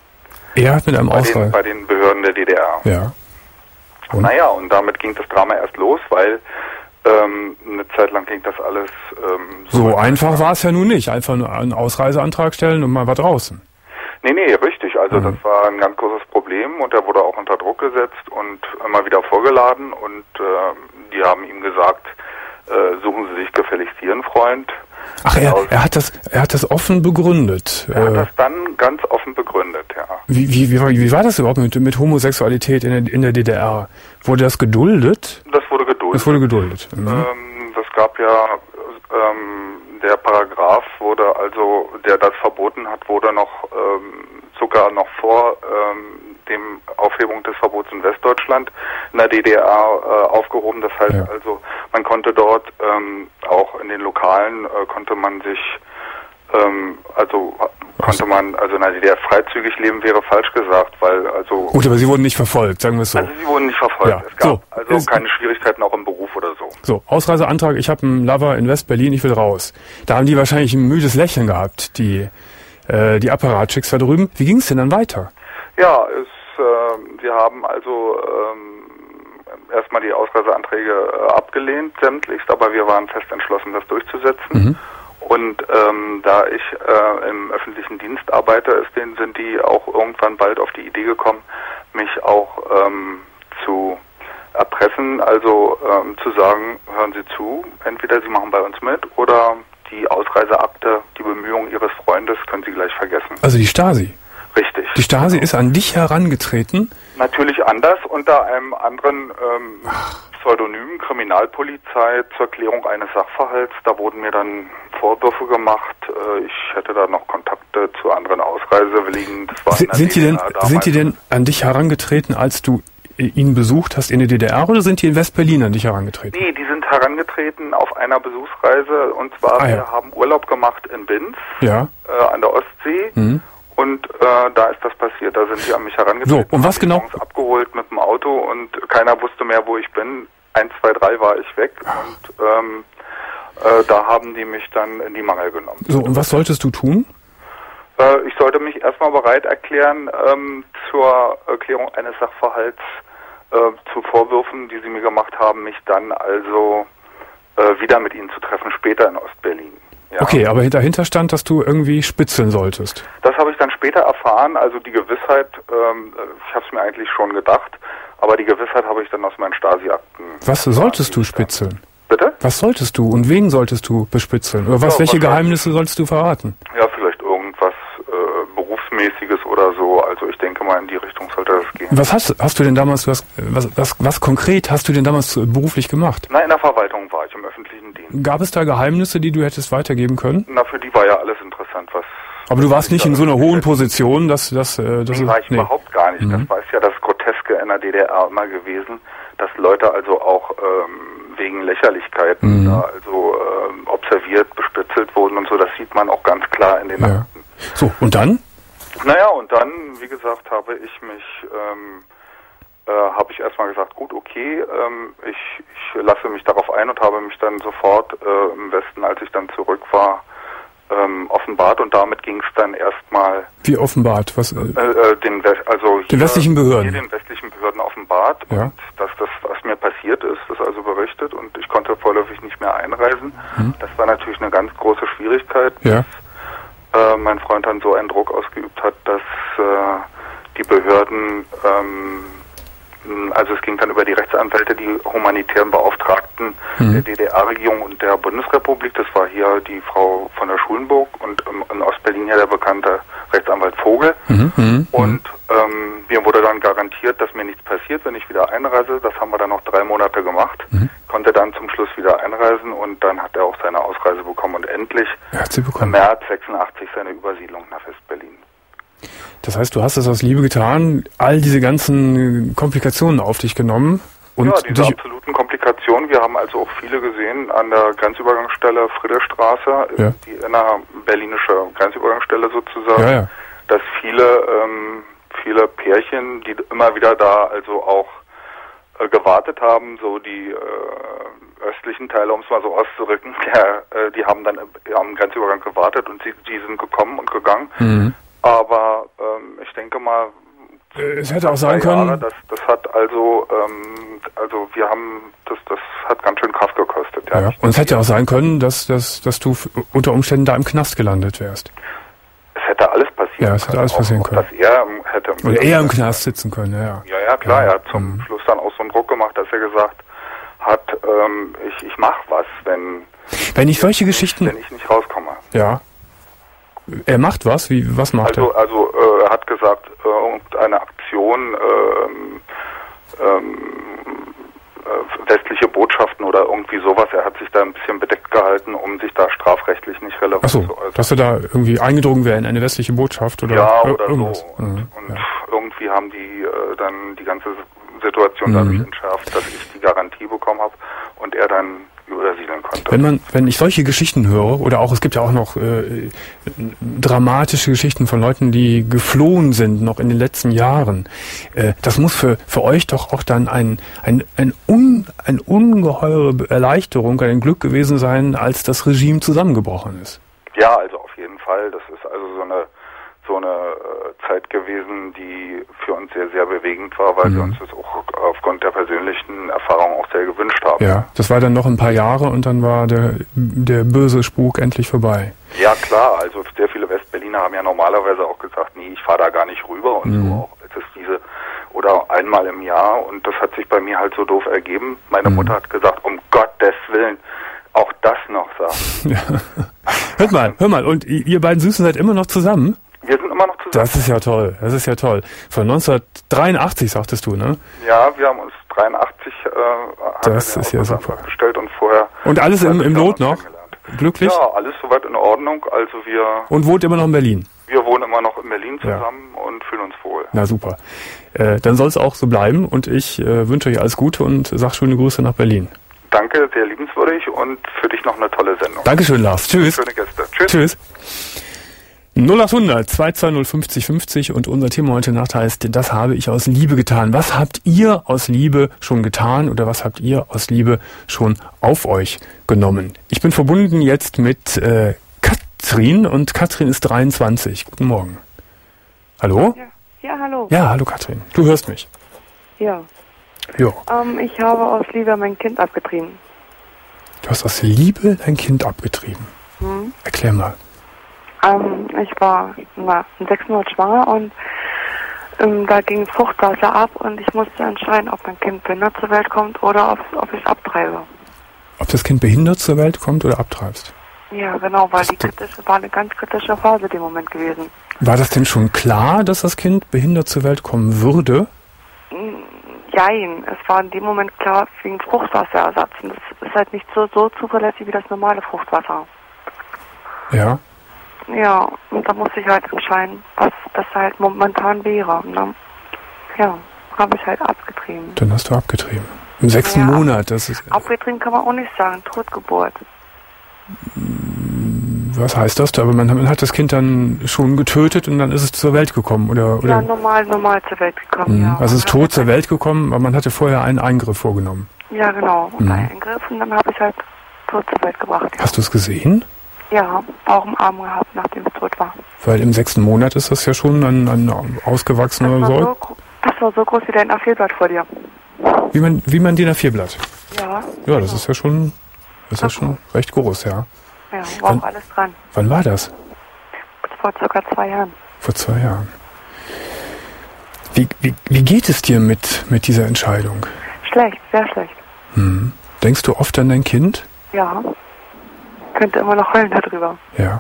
Er hat mit einem Ausreise... Bei den Behörden der D D R. Ja. Und? Naja, und damit ging das Drama erst los, weil ähm, eine Zeit lang ging das alles... Ähm, so, so einfach war es ja nun nicht. Einfach nur einen Ausreiseantrag stellen und mal was draußen. Nee, nee, richtig. Also mhm. das war ein ganz großes Problem und er wurde auch unter Druck gesetzt und immer wieder vorgeladen und äh, die haben ihm gesagt, äh, suchen Sie sich gefälligst hier einen Freund. Ach, er, er hat das, er hat das offen begründet. Er hat das dann ganz offen begründet, ja. Wie, wie, wie, war, wie war das überhaupt mit, mit Homosexualität in der, in der D D R? Wurde das geduldet? Das wurde geduldet. Das wurde geduldet. Mhm. Ähm, das gab ja, ähm, der Paragraph wurde also, der das verboten hat, wurde noch ähm, sogar noch vor ähm, dem Aufhebung des Verbots in Westdeutschland in der D D R äh, aufgehoben. Das heißt ja. also, man konnte dort ähm, auch in den Lokalen äh, konnte man sich ähm, also konnte man also in der D D R freizügig leben, wäre falsch gesagt, weil also gut, aber sie wurden nicht verfolgt, sagen wir es so. Also sie wurden nicht verfolgt. Ja. Es gab so. also es keine Schwierigkeiten auch im Beruf oder so. So, Ausreiseantrag, ich habe einen Lover in West-Berlin, ich will raus. Da haben die wahrscheinlich ein müdes Lächeln gehabt, die äh, die Apparatschicks da drüben. Wie ging es denn dann weiter? Ja, es, äh, wir haben also ähm, erstmal die Ausreiseanträge äh, abgelehnt, sämtlichst, aber wir waren fest entschlossen, das durchzusetzen. Mhm. Und ähm, da ich äh, im öffentlichen Dienst arbeite, ist denen, sind die auch irgendwann bald auf die Idee gekommen, mich auch ähm, zu erpressen, also ähm, zu sagen, hören Sie zu, entweder Sie machen bei uns mit oder die Ausreiseakte, die Bemühungen Ihres Freundes können Sie gleich vergessen. Also die Stasi? Richtig. Die Stasi ist an dich herangetreten? Natürlich anders, unter einem anderen ähm, Pseudonym, Kriminalpolizei, zur Klärung eines Sachverhalts. Da wurden mir dann Vorwürfe gemacht. Äh, ich hätte da noch Kontakte zu anderen Ausreisewilligen. Das war sind, sind, die denn, sind die denn an dich herangetreten, als du ihn besucht hast in der D D R, oder sind die in West-Berlin an dich herangetreten? Nee, die sind herangetreten auf einer Besuchsreise. Und zwar, ah, ja. wir haben Urlaub gemacht in Binz, ja. äh, an der Ostsee. Mhm. Und äh, da ist das passiert, da sind die an mich herangetreten. So, und was genau? Abgeholt mit dem Auto und keiner wusste mehr, wo ich bin. Eins, zwei, drei war ich weg und ähm, äh, da haben die mich dann in die Mangel genommen. So, und was solltest du tun? Äh, ich sollte mich erstmal bereit erklären ähm, zur Erklärung eines Sachverhalts äh, zu Vorwürfen, die sie mir gemacht haben, mich dann also äh, wieder mit ihnen zu treffen, später in Ostberlin. Ja. Okay, aber dahinter stand, dass du irgendwie spitzeln solltest. Das habe ich dann später erfahren, also die Gewissheit, ähm, ich habe es mir eigentlich schon gedacht, aber die Gewissheit habe ich dann aus meinen Stasi-Akten. Was solltest du spitzeln? Bitte? Was solltest du und wen solltest du bespitzeln? Oder was, ja, welche Geheimnisse solltest du verraten? Ja, vielleicht irgendwas äh, Berufsmäßiges oder so, also ich denke mal in die Richtung sollte das gehen. Was hast, hast du denn damals, was, was, was, was konkret hast du denn damals beruflich gemacht? Na, in der Verwaltung war ich, im öffentlichen Dienst. Gab es da Geheimnisse, die du hättest weitergeben können? Na, für die war ja alles interessant, was... Aber du warst nicht in so einer hohen Position, dass... dass, äh, dass nee, war ich nee. überhaupt gar nicht. Mhm. Das war ja das Groteske in der D D R immer gewesen, dass Leute also auch ähm, wegen Lächerlichkeiten mhm. da also ähm, observiert, bespitzelt wurden und so. Das sieht man auch ganz klar in den ja. Akten. So, und dann? Naja, und dann, wie gesagt, habe ich mich... Ähm, Äh, habe ich erstmal gesagt, gut, okay, ähm, ich, ich lasse mich darauf ein und habe mich dann sofort äh, im Westen, als ich dann zurück war, ähm, offenbart und damit ging es dann erstmal... Wie offenbart? Was? Äh, äh, den, also den hier, westlichen Behörden? Hier den westlichen Behörden offenbart ja. und dass das, was mir passiert ist, das also berichtet und ich konnte vorläufig nicht mehr einreisen. Mhm. Das war natürlich eine ganz große Schwierigkeit, ja. dass äh, mein Freund dann so einen Druck ausgeübt hat, dass äh, die Behörden... Ähm, also es ging dann über die Rechtsanwälte, die humanitären Beauftragten mhm. der D D R-Regierung und der Bundesrepublik. Das war hier die Frau von der Schulenburg und ähm, in Ostberlin ja der bekannte Rechtsanwalt Vogel. Mhm. Mhm. Und ähm, mir wurde dann garantiert, dass mir nichts passiert, wenn ich wieder einreise. Das haben wir dann noch drei Monate gemacht. Mhm. Konnte dann zum Schluss wieder einreisen und dann hat er auch seine Ausreise bekommen und endlich im März sechsundachtzig seine Übersiedlung nach Westberlin. Das heißt, du hast es aus Liebe getan, all diese ganzen Komplikationen auf dich genommen? Und ja, diese absoluten Komplikationen. Wir haben also auch viele gesehen an der Grenzübergangsstelle Friedrichstraße, ja. die innerberlinische Grenzübergangsstelle sozusagen, ja, ja. dass viele, ähm, viele Pärchen, die immer wieder da also auch äh, gewartet haben, so die äh, östlichen Teile, um es mal so auszudrücken, der, äh, die haben dann am Grenzübergang gewartet und sie, die sind gekommen und gegangen. Mhm. Aber ähm, ich denke mal, es hätte auch sein können. Jahre, das, das hat also, ähm, also wir haben, das, das hat ganz schön Kraft gekostet. Ja. Ja. Und es hätte auch sein können, dass, dass, dass du unter Umständen da im Knast gelandet wärst. Es hätte alles passieren können. Ja, es hätte alles passieren auch, können. Dass er hätte im Oder eher im Knast sitzen können, ja. Ja, ja, klar. Ja. Er hat zum mhm. Schluss dann auch so einen Druck gemacht, dass er gesagt hat, ähm, ich, ich mach was, wenn, wenn ich solche Geschichten, wenn ich nicht rauskomme. Ja. Er macht was? Wie, was macht also, er? Also, äh, er hat gesagt, äh, irgendeine Aktion, ähm, ähm, äh, westliche Botschaften oder irgendwie sowas. Er hat sich da ein bisschen bedeckt gehalten, um sich da strafrechtlich nicht relevant Ach so, zu äußern. Dass er da irgendwie eingedrungen wäre in eine westliche Botschaft oder ja, oder irgendwas. so. Und, mhm. und ja. irgendwie haben die äh, dann die ganze Situation mhm. dadurch entschärft, dass ich die Garantie bekommen habe und er dann übersiedeln konnte. Wenn man, wenn ich solche Geschichten höre, oder auch, es gibt ja auch noch äh, dramatische Geschichten von Leuten, die geflohen sind, noch in den letzten Jahren, äh, das muss für für euch doch auch dann ein ein ein, un, ein ungeheure Erleichterung, ein Glück gewesen sein, als das Regime zusammengebrochen ist. Ja, also auf jeden Fall. Das ist also so eine so eine äh, Zeit gewesen, die für uns sehr, sehr bewegend war, weil mhm. wir uns das auch aufgrund der persönlichen Erfahrung auch sehr gewünscht haben. Ja, das war dann noch ein paar Jahre und dann war der der böse Spuk endlich vorbei. Ja, klar, also sehr viele Westberliner haben ja normalerweise auch gesagt, nee, ich fahre da gar nicht rüber und mhm. so auch. Es ist diese, oder einmal im Jahr und das hat sich bei mir halt so doof ergeben. Meine mhm. Mutter hat gesagt, um Gottes Willen, auch das noch sagen. Ja. Hört mal, hör mal, und ihr beiden Süßen seid immer noch zusammen? Wir sind immer noch zusammen. Das ist ja toll, das ist ja toll. Von neunzehnhundertdreiundachtzig sagtest du, ne? Ja, wir haben uns dreiundachtzig äh, das ist ja super. bestellt und vorher... Und alles im, im Lot noch? Glücklich? Ja, alles soweit in Ordnung. Also wir... Und wohnt immer noch in Berlin? Wir wohnen immer noch in Berlin zusammen ja. und fühlen uns wohl. Na super. Äh, dann soll es auch so bleiben und ich äh, wünsche euch alles Gute und sag schöne Grüße nach Berlin. Danke, sehr liebenswürdig und für dich noch eine tolle Sendung. Dankeschön, Lars. Tschüss. Schöne Gäste. Tschüss. Tschüss. null acht hundert zwei zwei null fünfzig fünfzig und unser Thema heute Nacht heißt, das habe ich aus Liebe getan. Was habt ihr aus Liebe schon getan oder was habt ihr aus Liebe schon auf euch genommen? Ich bin verbunden jetzt mit äh, Katrin und Katrin ist dreiundzwanzig. Guten Morgen. Hallo? Ja, ja, hallo. Ja, hallo Katrin. Du hörst mich. Ja. Jo. Ähm, ich habe aus Liebe mein Kind abgetrieben. Du hast aus Liebe dein Kind abgetrieben? Hm? Erklär mal. Ähm, ich war na, sechs Monate schwanger und ähm, da ging Fruchtwasser ab und ich musste entscheiden, ob mein Kind behindert zur Welt kommt oder ob, ob ich es abtreibe. Ob das Kind behindert zur Welt kommt oder abtreibst? Ja, genau, weil die kritische, war eine ganz kritische Phase im Moment gewesen. War das denn schon klar, dass das Kind behindert zur Welt kommen würde? Jein, es war in dem Moment klar wegen Fruchtwasserersatz. Und das ist halt nicht so, so zuverlässig wie das normale Fruchtwasser. Ja. Ja, und da musste ich halt entscheiden, was das halt momentan wäre. Ne? Ja, habe ich halt abgetrieben. Dann hast du abgetrieben. Im sechsten ja, Monat, das ist... Abgetrieben kann man auch nicht sagen, Totgeburt. Was heißt das? Aber man, man hat das Kind dann schon getötet und dann ist es zur Welt gekommen, oder? oder? Ja, normal, normal zur Welt gekommen, mhm. ja. Also es ist tot zur Welt gekommen, aber man hatte vorher einen Eingriff vorgenommen. Ja, genau. Und mhm. einen Eingriff und dann habe ich halt tot zur Welt gebracht. Ja. Hast du es gesehen? Ja, auch im Arm gehabt, nachdem es tot war. Weil im sechsten Monat ist das ja schon ein, ein ausgewachsener Säug. So, das war so groß wie dein A vier Blatt vor dir. Wie man, wie man den A vier Blatt? Ja. Ja, das ist ja schon, das ist ja schon recht groß, ja. Ja, war wann, auch alles dran. Wann war das? Vor circa zwei Jahren. Vor zwei Jahren. Wie, wie, wie geht es dir mit, mit dieser Entscheidung? Schlecht, sehr schlecht. Hm. Denkst du oft an dein Kind? Ja. Könnte immer noch heulen darüber. Ja.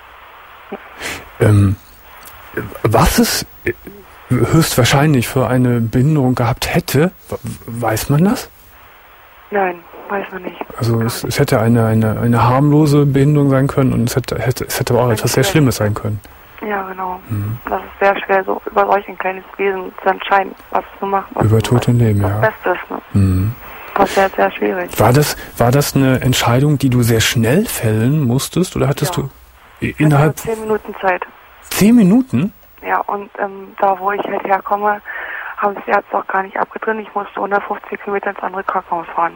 Ähm, was es höchstwahrscheinlich für eine Behinderung gehabt hätte, weiß man das? Nein, weiß man nicht. Also es, es hätte eine, eine, eine harmlose Behinderung sein können und es hätte, hätte, es hätte aber auch etwas sehr Schlimmes sein können. Ja, genau. Mhm. Das ist sehr schwer, so über solch ein kleines Wesen zu entscheiden, was es zu machen. Über Tod und Leben, ja. Das Beste ist, ne? Mhm. Das ist sehr, sehr schwierig. War das, war das eine Entscheidung, die du sehr schnell fällen musstest oder hattest ja. du innerhalb... zehn Minuten Zeit. Zehn Minuten? Ja, und ähm, da, wo ich halt herkomme, haben die Ärzte auch gar nicht abgetrennt. Ich musste hundertfünfzig Kilometer ins andere Krankenhaus fahren.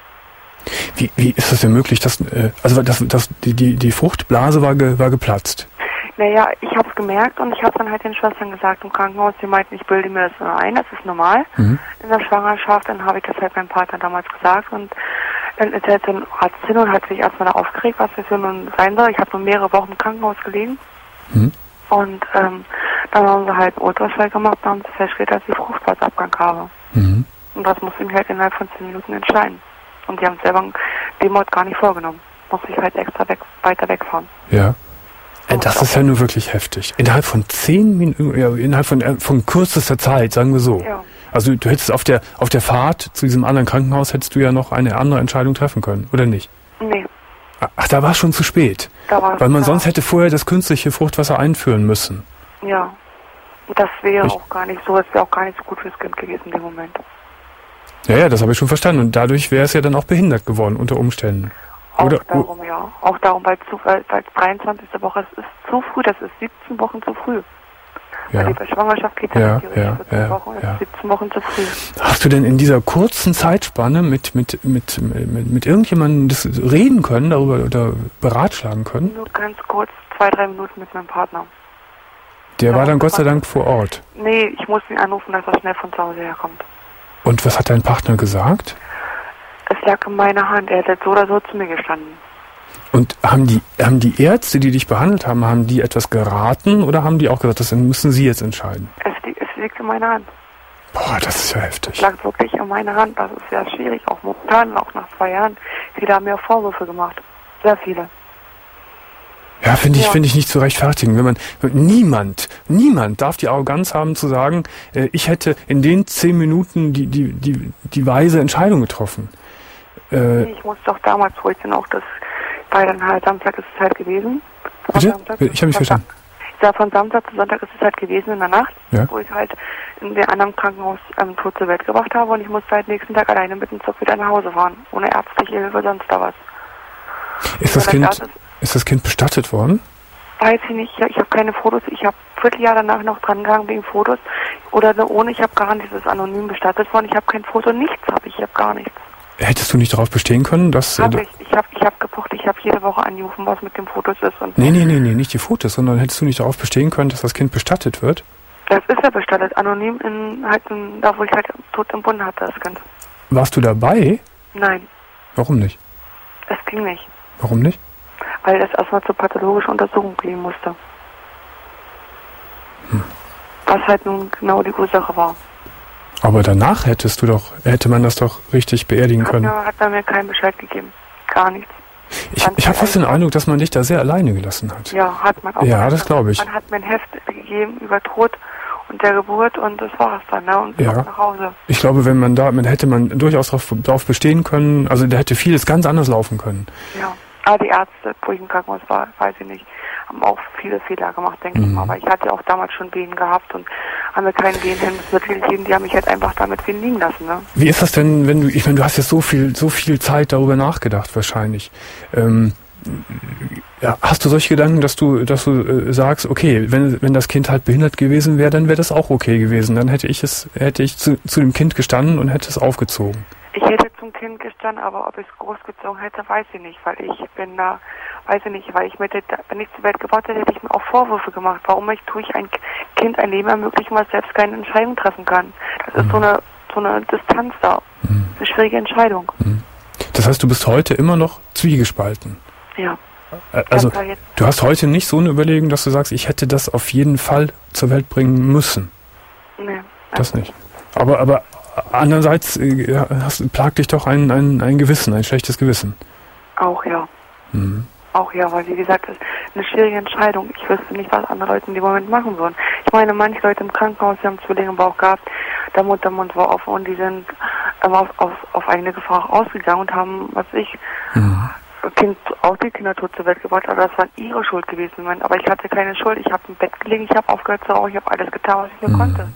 Wie, wie ist das denn möglich, dass, äh, also das, das, die, die, die Fruchtblase war, ge, war geplatzt? Naja, ich habe es gemerkt und ich habe dann halt den Schwestern gesagt im Krankenhaus, die meinten, ich bilde mir das nur ein, das ist normal mhm. in der Schwangerschaft. Dann habe ich das halt meinem Partner damals gesagt und dann ist er zum Arzt hin und hat sich erstmal da aufgeregt, was das für nun sein soll. Ich habe nur mehrere Wochen im Krankenhaus gelegen mhm. und ähm, dann haben sie halt einen Ultraschall gemacht und haben sie festgestellt, dass ich Fruchtblasabgang habe. Mhm. Und das musste ich halt innerhalb von zehn Minuten entscheiden. Und die haben es selber den Ort gar nicht vorgenommen. Muss ich halt extra weg, weiter wegfahren. Ja. Das ist ja nur wirklich heftig. Innerhalb von zehn Minuten, ja, innerhalb von, von kürzester Zeit, sagen wir so. Ja. Also du hättest auf der auf der Fahrt zu diesem anderen Krankenhaus hättest du ja noch eine andere Entscheidung treffen können, oder nicht? Nee. Ach, da war es schon zu spät. Da war Weil man da. sonst hätte vorher das künstliche Fruchtwasser einführen müssen. Ja. Das wäre ich auch gar nicht so, das wäre auch gar nicht so gut fürs Kind gewesen in dem Moment. Ja, ja, das habe ich schon verstanden. Und dadurch wäre es ja dann auch behindert geworden unter Umständen. Auch Oder, darum, ja. Auch darum, weil es weil, weil dreiundzwanzigste Woche, es ist zu früh, das ist siebzehn Wochen zu früh. Ja. Weil die Schwangerschaft geht ja, ja nicht ja, vierzehn ja, Wochen, ja. ist siebzehn Wochen zu früh. Hast du denn in dieser kurzen Zeitspanne mit, mit, mit, mit, mit irgendjemandem das reden können, darüber oder beratschlagen können? Nur ganz kurz, zwei, drei Minuten mit meinem Partner. Der ja, war dann Gott sei Dank vor Ort? Nee, ich musste ihn anrufen, dass er schnell von zu Hause herkommt. Und was hat dein Partner gesagt? Es lag in meiner Hand, er hat so oder so zu mir gestanden. Und haben die, haben die Ärzte, die dich behandelt haben, haben die etwas geraten oder haben die auch gesagt, das müssen sie jetzt entscheiden? Es, es liegt in meiner Hand. Boah, das ist ja heftig. Es lag wirklich in meiner Hand, das ist sehr schwierig, auch momentan, auch nach zwei Jahren. Viele haben mir auch Vorwürfe gemacht, sehr viele. Ja, finde ich, ja. finde ich nicht zu rechtfertigen. Wenn man, niemand, niemand darf die Arroganz haben zu sagen, äh, ich hätte in den zehn Minuten die, die, die, die weise Entscheidung getroffen. Äh, ich musste doch damals, wo ich dann auch das, weil dann halt Samstag ist es halt gewesen. Bitte? Ich habe nicht verstanden. Ich sag, von Samstag zu Sonntag ist es halt gewesen in der Nacht, ja. wo ich halt in dem anderen Krankenhaus ähm, tot zur Welt gebracht habe und ich musste halt nächsten Tag alleine mit dem Zug wieder nach Hause fahren, ohne ärztliche Hilfe, sonst da was. Ist das Kind, ist, ist das Kind bestattet worden? Weiß ich nicht, ich habe keine Fotos, ich habe ein Vierteljahr danach noch dran gegangen wegen Fotos oder ohne, ich habe gar nichts, das ist anonym bestattet worden, ich habe kein Foto, nichts habe ich, ich habe gar nichts. Hättest du nicht darauf bestehen können, dass... Hab ich, ich habe ich hab gepocht, ich habe jede Woche angerufen, was mit den Fotos ist. Und nee, nee, nee, nee, nicht die Fotos, sondern hättest du nicht darauf bestehen können, dass das Kind bestattet wird? Das ist ja bestattet, anonym, in, halt in, da wo ich halt tot entbunden hatte, das Kind. Warst du dabei? Nein. Warum nicht? Es ging nicht. Warum nicht? Weil das erstmal zur pathologischen Untersuchung gehen musste. Hm. Was halt nun genau die Ursache war. Aber danach hättest du doch, hätte man das doch richtig beerdigen hat können. Mir, hat er mir keinen Bescheid gegeben. Gar nichts. Ich, ich habe fast den Eindruck, dass man dich da sehr alleine gelassen hat. Ja, hat man auch. Ja, das glaube ich. Man hat mir ein Heft gegeben über Tod und der Geburt und das war es dann, ne? Und ja. nach Hause. Ich glaube, wenn man da, man hätte man durchaus darauf, darauf bestehen können, also da hätte vieles ganz anders laufen können. Ja. Aber die Ärzte, wo ich im Krankenhaus war, weiß ich nicht, haben auch viele Fehler gemacht, denke mhm. ich mal. Aber ich hatte ja auch damals schon Wehen gehabt und haben mir kein Wehenhemmungsmittel gegeben, die haben mich halt einfach damit Wehen liegen lassen. Ne? Wie ist das denn, wenn du, ich meine, du hast jetzt so viel, so viel Zeit darüber nachgedacht wahrscheinlich. Ähm, ja, hast du solche Gedanken, dass du, dass du äh, sagst, okay, wenn, wenn das Kind halt behindert gewesen wäre, dann wäre das auch okay gewesen. Dann hätte ich es, hätte ich zu, zu dem Kind gestanden und hätte es aufgezogen. Ich hätte zum Kind gestanden, aber ob ich es großgezogen hätte, weiß ich nicht, weil ich bin da, weiß ich nicht, weil ich mir, wenn ich zur Welt gebracht hätte, hätte ich mir auch Vorwürfe gemacht. Warum ich, tue ich ein Kind ein Leben ermöglichen, was selbst keine Entscheidung treffen kann? Das mhm. ist so eine, so eine Distanz da. Mhm. Eine schwierige Entscheidung. Mhm. Das heißt, du bist heute immer noch zwiegespalten? Ja. Also, du hast heute nicht so eine Überlegung, dass du sagst, ich hätte das auf jeden Fall zur Welt bringen müssen? Nee. das nicht. Aber, aber andererseits äh, hast, plagt dich doch ein, ein, ein Gewissen, ein schlechtes Gewissen. Auch, ja. Mhm. Auch, ja, weil wie gesagt, das ist eine schwierige Entscheidung. Ich wüsste nicht, was andere Leute in dem Moment machen würden. Ich meine, manche Leute im Krankenhaus, die haben Zwillinge im Bauch gehabt, der Muttermund war offen und die sind ähm, auf, auf, auf eigene Gefahr ausgegangen und haben, was ich, mhm. Kind, auch die Kinder tot zur Welt gebracht, aber das war ihre Schuld gewesen. Aber ich hatte keine Schuld, ich habe im Bett gelegen, ich habe aufgehört zu rauchen, ich habe alles getan, was ich nur mhm. konnte.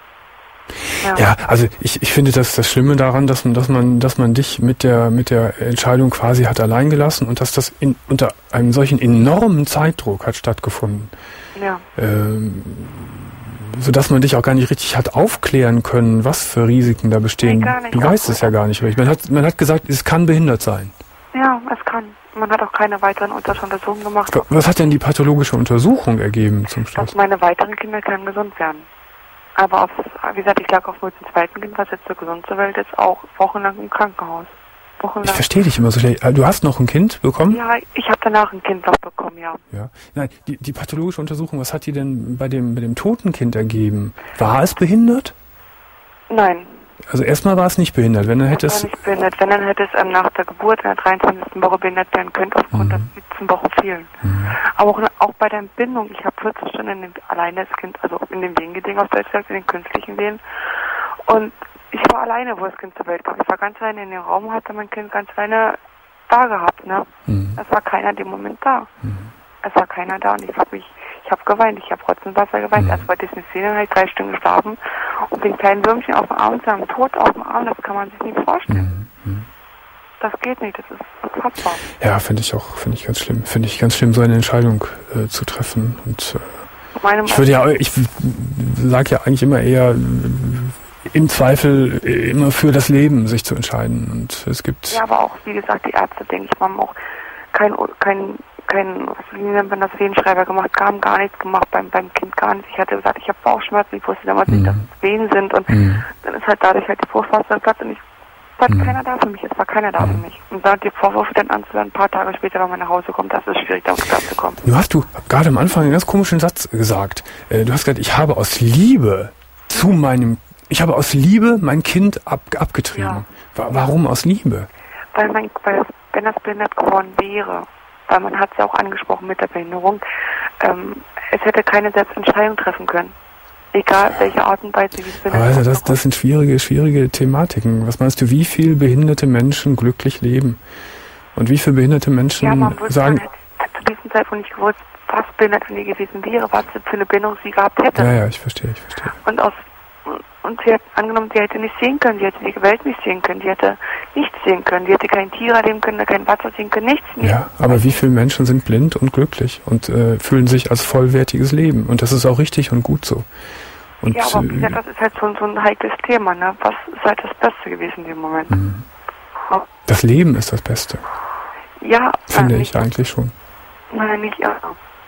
Ja. ja, also ich, ich finde das das Schlimme daran, dass man, dass man, dass man dich mit der mit der Entscheidung quasi hat allein gelassen und dass das in, unter einem solchen enormen Zeitdruck hat stattgefunden. Ja. Ähm, sodass man dich auch gar nicht richtig hat aufklären können, was für Risiken da bestehen. Nee, gar nicht. Du weißt es ja gar nicht richtig. Man hat, man hat gesagt, es kann behindert sein. Ja, es kann. Man hat auch keine weiteren Untersuchungen gemacht. Was hat denn die pathologische Untersuchung ergeben zum Schluss? Dass meine weiteren Kinder kerngesund werden. Aber auf, wie gesagt, ich lag auf dem zweiten Kind, was jetzt so gesund zur Welt ist, auch wochenlang im Krankenhaus. Wochenlang. Ich verstehe dich immer so schlecht. Du hast noch ein Kind bekommen? Ja, ich habe danach ein Kind noch bekommen, ja. Ja. Nein, die, die pathologische Untersuchung, was hat die denn bei dem, bei dem toten Kind ergeben? War es behindert? Nein. Also erstmal war es nicht behindert. Wenn dann hätte es. War nicht behindert. Wenn dann hätte es ähm, nach der Geburt in der dreiundzwanzigsten Woche behindert werden können, aufgrund mhm. der siebzehnten Woche fehlen. Mhm. Aber auch, auch bei der Entbindung, ich habe vierzehn Stunden in dem, alleine das Kind, also in dem Wehengeding auf Deutsch gesagt, in den künstlichen Wehen. Und ich war alleine, wo das Kind zur Welt kam. Ich war ganz alleine in dem Raum, hatte mein Kind ganz alleine da gehabt, ne? Mhm. Es war keiner in dem Moment da. Mhm. Es war keiner da und ich habe mich, ich habe geweint, ich habe trotzdem Wasser geweint. Mhm. Erst wollte ich nicht sehen, dann habe ich drei Stunden geschlafen und den kleinen Würmchen auf dem Arm zu haben, tot auf dem Arm, das kann man sich nicht vorstellen. Mhm. Das geht nicht, das ist unfassbar. Ja, finde ich auch, finde ich ganz schlimm. Finde ich ganz schlimm, so eine Entscheidung äh, zu treffen. Und äh, Meine ich würde ja, ich sage ja eigentlich immer eher im Zweifel immer für das Leben sich zu entscheiden. Und es gibt. Ja, aber auch, wie gesagt, die Ärzte, denke ich, haben auch kein, kein kein, wie nennt man das, Wehenschreiber gemacht, haben gar nichts gemacht beim, beim Kind, gar nichts. Ich hatte gesagt, ich habe Bauchschmerzen, ich wusste damals mhm. nicht, dass es Wehen sind und mhm. dann ist halt dadurch halt die Fruchtwasser platzt und ich war mhm. keiner da für mich, es war keiner da mhm. für mich. Und dann die Vorwürfe dann anzuhören, ein paar Tage später, wenn man nach Hause kommt, das ist schwierig, damit klarzukommen. Du hast du gerade am Anfang einen ganz komischen Satz gesagt. Du hast gesagt, ich habe aus Liebe zu meinem, ich habe aus Liebe mein Kind ab, abgetrieben. Ja. Warum aus Liebe? Weil mein, weil das, wenn das behindert geworden wäre, weil man hat es ja auch angesprochen mit der Behinderung, ähm, es hätte keine Selbstentscheidung treffen können. Egal welche Art und Weise, wie es behindert ist. Also das, das sind schwierige, schwierige Thematiken. Was meinst du, wie viele behinderte Menschen glücklich leben? Und wie viele behinderte Menschen ja, man sagen... Man hätte zu diesem Zeitpunkt nicht gewusst, was behindert von ihr gewesen wäre, was für eine Bindung sie gehabt hätte. Ja, ja, ich verstehe, ich verstehe. Und aus Und sie hat angenommen, sie hätte nicht sehen können, sie hätte die Welt nicht sehen können, sie hätte nichts sehen können, sie hätte kein Tier erleben können, kein Wasser sehen können, nichts. nichts. Ja, aber wie viele Menschen sind blind und glücklich und äh, fühlen sich als vollwertiges Leben? Und das ist auch richtig und gut so. Und, ja, aber wie gesagt, das ist halt so, so ein heikles Thema, ne? Was ist halt das Beste gewesen in dem Moment? Mhm. Das Leben ist das Beste. Ja. Finde äh, ich eigentlich schon. Nein, nicht ja.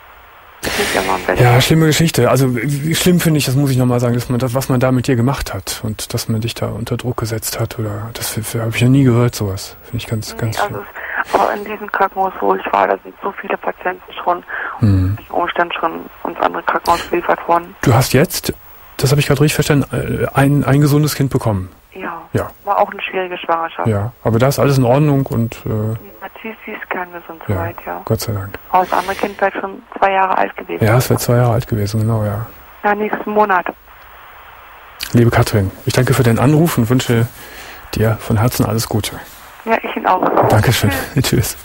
Ja, schlimme Geschichte. Also schlimm finde ich, das muss ich nochmal sagen, dass man das, was man da mit dir gemacht hat und dass man dich da unter Druck gesetzt hat, oder das habe ich noch nie gehört, sowas. Finde ich ganz, nee, ganz schlimm. Also, aber in diesem Krankenhaus, wo ich war, da sind so viele Patienten schon, mhm. durch Umständen schon ins andere Krankenhaus geliefert worden. Du hast jetzt, das habe ich gerade richtig verstanden, ein, ein gesundes Kind bekommen. Ja, ja. War auch eine schwierige Schwangerschaft. Ja, aber da ist alles in Ordnung und... Äh, sie, sie ist kerngesund ja, soweit, ja. Gott sei Dank. Aber das andere Kind wäre schon zwei Jahre alt gewesen. Ja, es wäre zwei Jahre alt gewesen, genau, ja. Ja, nächsten Monat. Liebe Katrin, ich danke für deinen Anruf und wünsche dir von Herzen alles Gute. Ja, ich Ihnen auch. Dankeschön. Tschüss.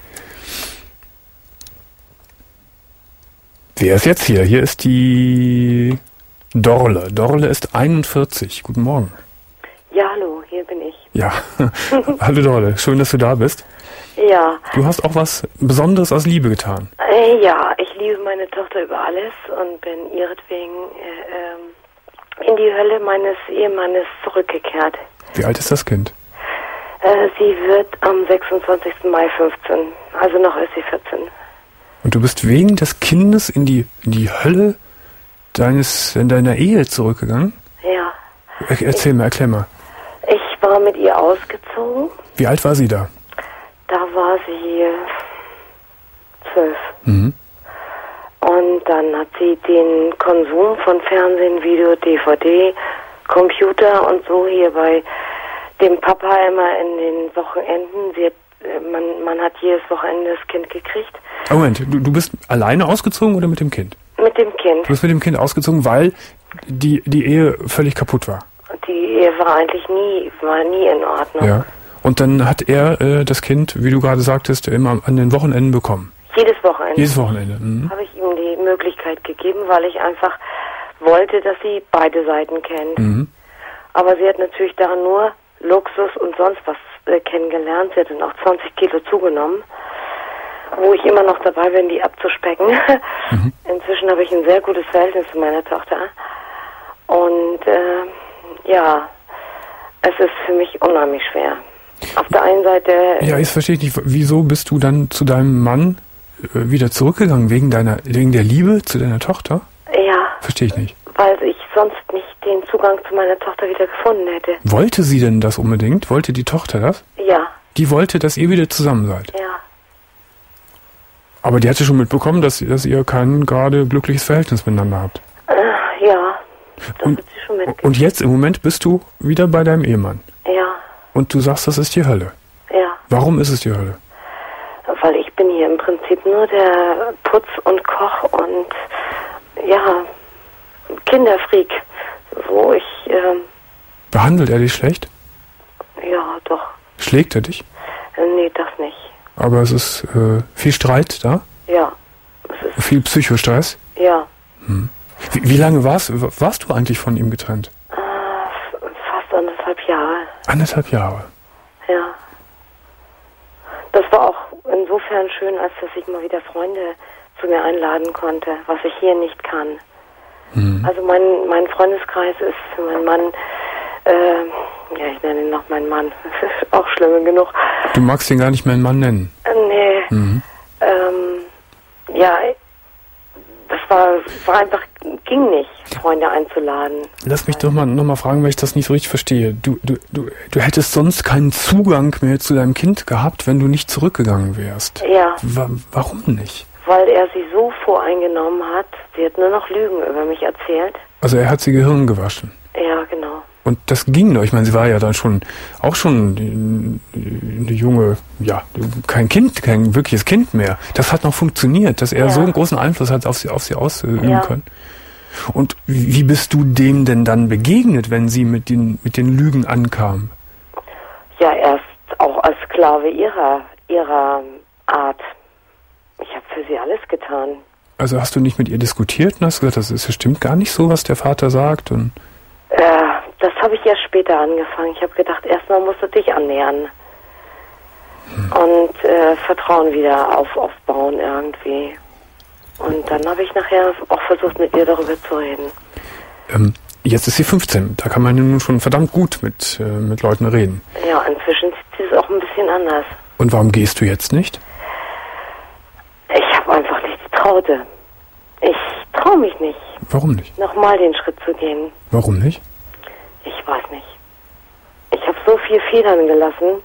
Wer ist jetzt hier? Hier ist die Dorle. Dorle ist einundvierzig. Guten Morgen. Ja, hallo, hier bin ich. Ja, hallo Dorle, schön, dass du da bist. Ja. Du hast auch was Besonderes aus Liebe getan. Äh, ja, ich liebe meine Tochter über alles und bin ihretwegen äh, in die Hölle meines Ehemannes zurückgekehrt. Wie alt ist das Kind? Äh, sie wird am sechsundzwanzigsten Mai fünfzehn, also noch ist sie vierzehn. Und du bist wegen des Kindes in die, in die Hölle deines, in deiner Ehe zurückgegangen? Ja. Er, erzähl ich, mal, erklär mal. Ich war mit ihr ausgezogen. Wie alt war sie da? Da war sie zwölf. Mhm. Und dann hat sie den Konsum von Fernsehen, Video, D V D Computer und so hier bei dem Papa immer in den Wochenenden. Sie hat, man, man hat jedes Wochenende das Kind gekriegt. Oh Moment, du, du bist alleine ausgezogen oder mit dem Kind? Mit dem Kind. Du bist mit dem Kind ausgezogen, weil die, die Ehe völlig kaputt war? Die Ehe war eigentlich nie, war nie in Ordnung. Ja. Und dann hat er äh, das Kind, wie du gerade sagtest, immer an den Wochenenden bekommen? Jedes Wochenende. Jedes Wochenende. Mhm. Habe ich ihm die Möglichkeit gegeben, weil ich einfach wollte, dass sie beide Seiten kennt. Mhm. Aber sie hat natürlich daran nur Luxus und sonst was äh, kennengelernt. Sie hat dann auch zwanzig Kilo zugenommen, wo ich immer noch dabei bin, die abzuspecken. Mhm. Inzwischen habe ich ein sehr gutes Verhältnis zu meiner Tochter. Und äh, ja, es ist für mich unheimlich schwer. Auf der einen Seite... Ja, jetzt verstehe ich nicht, wieso bist du dann zu deinem Mann äh, wieder zurückgegangen? Wegen deiner, wegen der Liebe zu deiner Tochter? Ja. Verstehe ich nicht. Weil ich sonst nicht den Zugang zu meiner Tochter wieder gefunden hätte. Wollte sie denn das unbedingt? Wollte die Tochter das? Ja. Die wollte, dass ihr wieder zusammen seid? Ja. Aber die hatte schon mitbekommen, dass, dass ihr kein gerade glückliches Verhältnis miteinander habt? Äh, ja. Das und, hat sie schon mitgekriegt. Und jetzt im Moment bist du wieder bei deinem Ehemann? Ja. Und du sagst, das ist die Hölle? Ja. Warum ist es die Hölle? Weil ich bin hier im Prinzip nur der Putz- und Koch- und ja, Kinderfreak. So, ich, ähm... Behandelt er dich schlecht? Ja, doch. Schlägt er dich? Äh, nee, das nicht. Aber es ist äh, viel Streit da? Ja. Es ist viel Psychostress? Ja. Hm. Wie, wie lange warst, warst du eigentlich von ihm getrennt? Äh, fast anderthalb Jahre. Anderthalb Jahre? Ja. Das war auch insofern schön, als dass ich mal wieder Freunde zu mir einladen konnte, was ich hier nicht kann. Mhm. Also mein, mein Freundeskreis ist für meinen Mann, äh, ja, ich nenne ihn noch meinen Mann, das ist auch schlimm genug. Du magst ihn gar nicht mehr einen Mann nennen? Äh, nee. Mhm. Ähm, ja, das war, war einfach, ging nicht, Freunde einzuladen. Lass mich doch mal, noch mal fragen, weil ich das nicht so richtig verstehe. Du, du, du, du hättest sonst keinen Zugang mehr zu deinem Kind gehabt, wenn du nicht zurückgegangen wärst. Ja. Wa- warum nicht? Weil er sie so voreingenommen hat, sie hat nur noch Lügen über mich erzählt. Also er hat sie Gehirn gewaschen. Ja, genau. Und das ging doch. Ich meine, sie war ja dann schon, auch schon eine junge, ja, kein Kind, kein wirkliches Kind mehr. Das hat noch funktioniert, dass er ja. so einen großen Einfluss hat auf sie, auf sie ausüben ja. können. Und wie bist du dem denn dann begegnet, wenn sie mit den, mit den Lügen ankam? Ja, erst auch als Sklave ihrer, ihrer Art. Ich habe für sie alles getan. Also hast du nicht mit ihr diskutiert und hast gesagt, das, ist, das stimmt gar nicht so, was der Vater sagt? Und äh, das habe ich erst später angefangen. Ich habe gedacht, erstmal musst du dich annähern. Hm. Und äh, Vertrauen wieder auf, aufbauen irgendwie. Und dann habe ich nachher auch versucht, mit ihr darüber zu reden. Ähm, jetzt ist sie fünfzehn. Da kann man nun schon verdammt gut mit, äh, mit Leuten reden. Ja, inzwischen sieht es auch ein bisschen anders. Und warum gehst du jetzt nicht? Ich habe einfach nicht getraute. Ich traue mich nicht. Warum nicht? Nochmal den Schritt zu gehen. Warum nicht? Ich weiß nicht. Ich habe so viel Federn gelassen.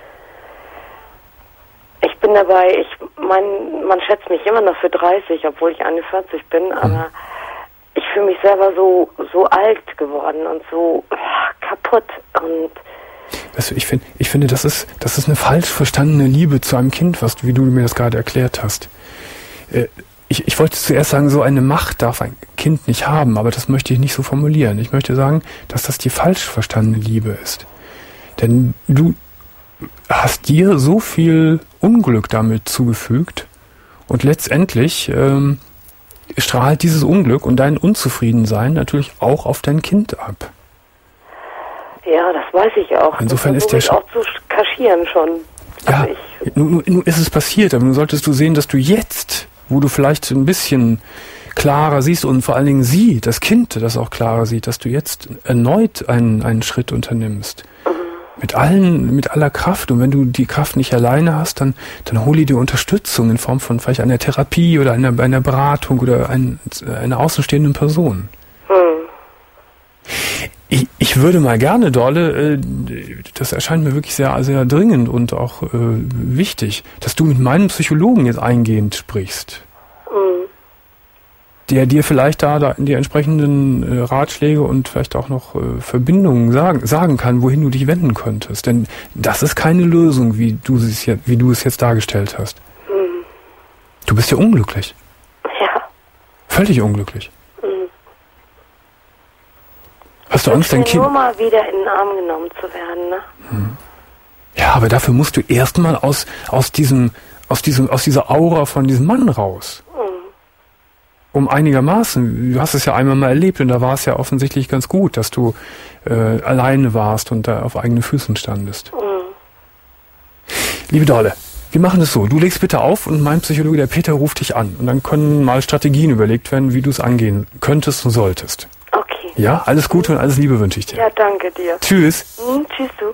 Ich bin dabei, ich mein, man schätzt mich immer noch für dreißig, obwohl ich einundvierzig bin, mhm. aber ich fühle mich selber so so alt geworden und so ach, kaputt und weißt du, ich finde, ich finde, das ist, das ist eine falsch verstandene Liebe zu einem Kind, was du, wie du mir das gerade erklärt hast. Äh, ich, ich wollte zuerst sagen, so eine Macht darf ein Kind nicht haben, aber das möchte ich nicht so formulieren. Ich möchte sagen, dass das die falsch verstandene Liebe ist. Denn du hast dir so viel Unglück damit zugefügt und letztendlich ähm, strahlt dieses Unglück und dein Unzufriedensein natürlich auch auf dein Kind ab. Ja, das weiß ich auch. Insofern das ist der ich auch zu kaschieren schon. Ja, also ich nun, nun ist es passiert, aber nun solltest du sehen, dass du jetzt, wo du vielleicht ein bisschen klarer siehst und vor allen Dingen sie, das Kind, das auch klarer sieht, dass du jetzt erneut einen, einen Schritt unternimmst. Mhm. Mit allen, mit aller Kraft. Und wenn du die Kraft nicht alleine hast, dann, dann hol dir Unterstützung in Form von vielleicht einer Therapie oder einer, einer Beratung oder ein, einer außenstehenden Person. Mhm. Ich, ich würde mal gerne, Dorle, äh, das erscheint mir wirklich sehr, sehr dringend und auch äh, wichtig, dass du mit meinem Psychologen jetzt eingehend sprichst. Mhm. der dir vielleicht da, da die entsprechenden äh, Ratschläge und vielleicht auch noch äh, Verbindungen sagen, sagen kann, wohin du dich wenden könntest. Denn das ist keine Lösung, wie du es jetzt, wie du es jetzt dargestellt hast. Mhm. Du bist ja unglücklich. Ja. Völlig unglücklich. Mhm. Hast du Angst, dein Kind... nur mal wieder in den Arm genommen zu werden, ne? Hm. Ja, aber dafür musst du erstmal aus, aus diesem, aus diesem, aus dieser Aura von diesem Mann raus. Mhm. Um einigermaßen, du hast es ja einmal mal erlebt und da war es ja offensichtlich ganz gut, dass du äh, alleine warst und da auf eigenen Füßen standest. Mhm. Liebe Dolle, wir machen es so, du legst bitte auf und mein Psychologe, der Peter, ruft dich an und dann können mal Strategien überlegt werden, wie du es angehen könntest und solltest. Okay. Ja, alles Gute und alles Liebe wünsche ich dir. Ja, danke dir. Tschüss. Mhm, tschüss, du.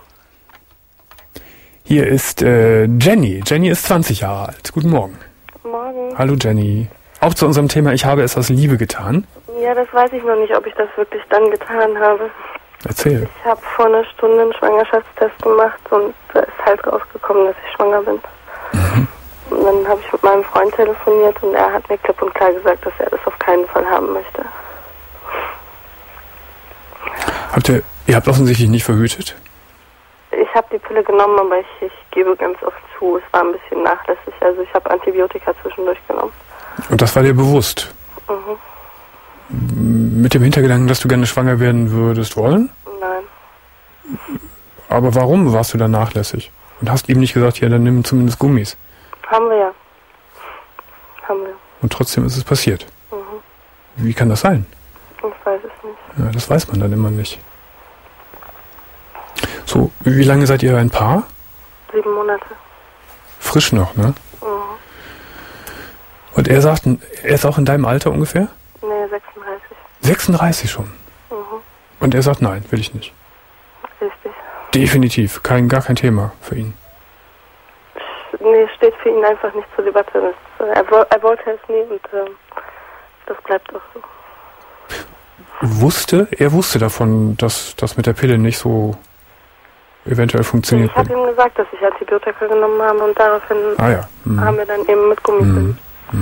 Hier ist äh, Jenny. Jenny ist zwanzig Jahre alt. Guten Morgen. Morgen. Hallo Jenny. Auch zu unserem Thema, ich habe es aus Liebe getan. Ja, das weiß ich noch nicht, ob ich das wirklich dann getan habe. Erzähl. Ich habe vor einer Stunde einen Schwangerschaftstest gemacht und da ist halt rausgekommen, dass ich schwanger bin. Mhm. Und dann habe ich mit meinem Freund telefoniert und er hat mir klipp und klar gesagt, dass er das auf keinen Fall haben möchte. Habt ihr, ihr habt offensichtlich nicht verhütet? Ich habe die Pille genommen, aber ich, ich gebe ganz oft zu, es war ein bisschen nachlässig. Also ich habe Antibiotika zwischendurch genommen. Und das war dir bewusst? Mhm. Mit dem Hintergedanken, dass du gerne schwanger werden würdest wollen? Nein. Aber warum warst du dann nachlässig? Und hast ihm nicht gesagt, ja, dann nimm zumindest Gummis? Haben wir ja. Haben wir. Und trotzdem ist es passiert? Mhm. Wie kann das sein? Ich weiß es nicht. Ja, das weiß man dann immer nicht. So, wie lange seid ihr ein Paar? Sieben Monate. Frisch noch, ne? Mhm. Und er sagt, er ist auch in deinem Alter ungefähr? Nee, sechsunddreißig. sechsunddreißig schon? Mhm. Und er sagt, nein, will ich nicht. Richtig. Definitiv, kein, gar kein Thema für ihn. Nee, es steht für ihn einfach nicht zur Debatte. Das, er, er wollte es nie und äh, das bleibt auch so. Wusste, er wusste davon, dass das mit der Pille nicht so eventuell funktioniert. Ich habe ihm gesagt, dass ich Antibiotika genommen habe und daraufhin ah, ja. mhm. haben wir dann eben mit Gummipillen. Mhm. Mhm.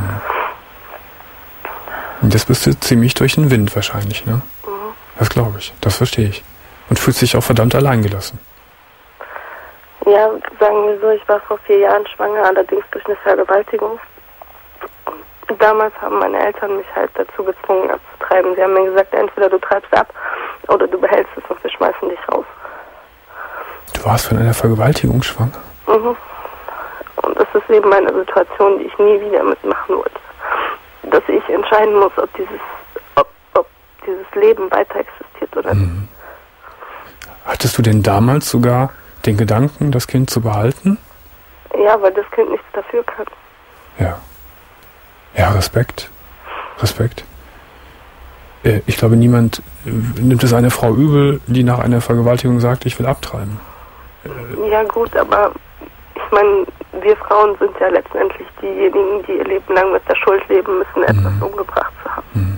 Und jetzt bist du ziemlich durch den Wind wahrscheinlich, ne? Mhm. Das glaube ich, das verstehe ich. Und fühlst dich auch verdammt alleingelassen. Ja, sagen wir so, ich war vor vier Jahren schwanger, allerdings durch eine Vergewaltigung. Damals haben meine Eltern mich halt dazu gezwungen abzutreiben. Sie haben mir gesagt, entweder du treibst ab oder du behältst es und wir schmeißen dich raus. Du warst von einer Vergewaltigung schwanger? Mhm. Und das ist eben eine Situation, die ich nie wieder mitmachen wollte. Dass ich entscheiden muss, ob dieses, ob, ob dieses Leben weiter existiert oder nicht. Mhm. Hattest du denn damals sogar den Gedanken, das Kind zu behalten? Ja, weil das Kind nichts dafür kann. Ja. Ja, Respekt. Respekt. Äh, ich glaube, niemand äh, nimmt es einer Frau übel, die nach einer Vergewaltigung sagt, ich will abtreiben. Äh, ja gut, aber ich meine, wir Frauen sind ja letztendlich diejenigen, die ihr Leben lang mit der Schuld leben müssen, etwas mhm. umgebracht zu haben. Mhm.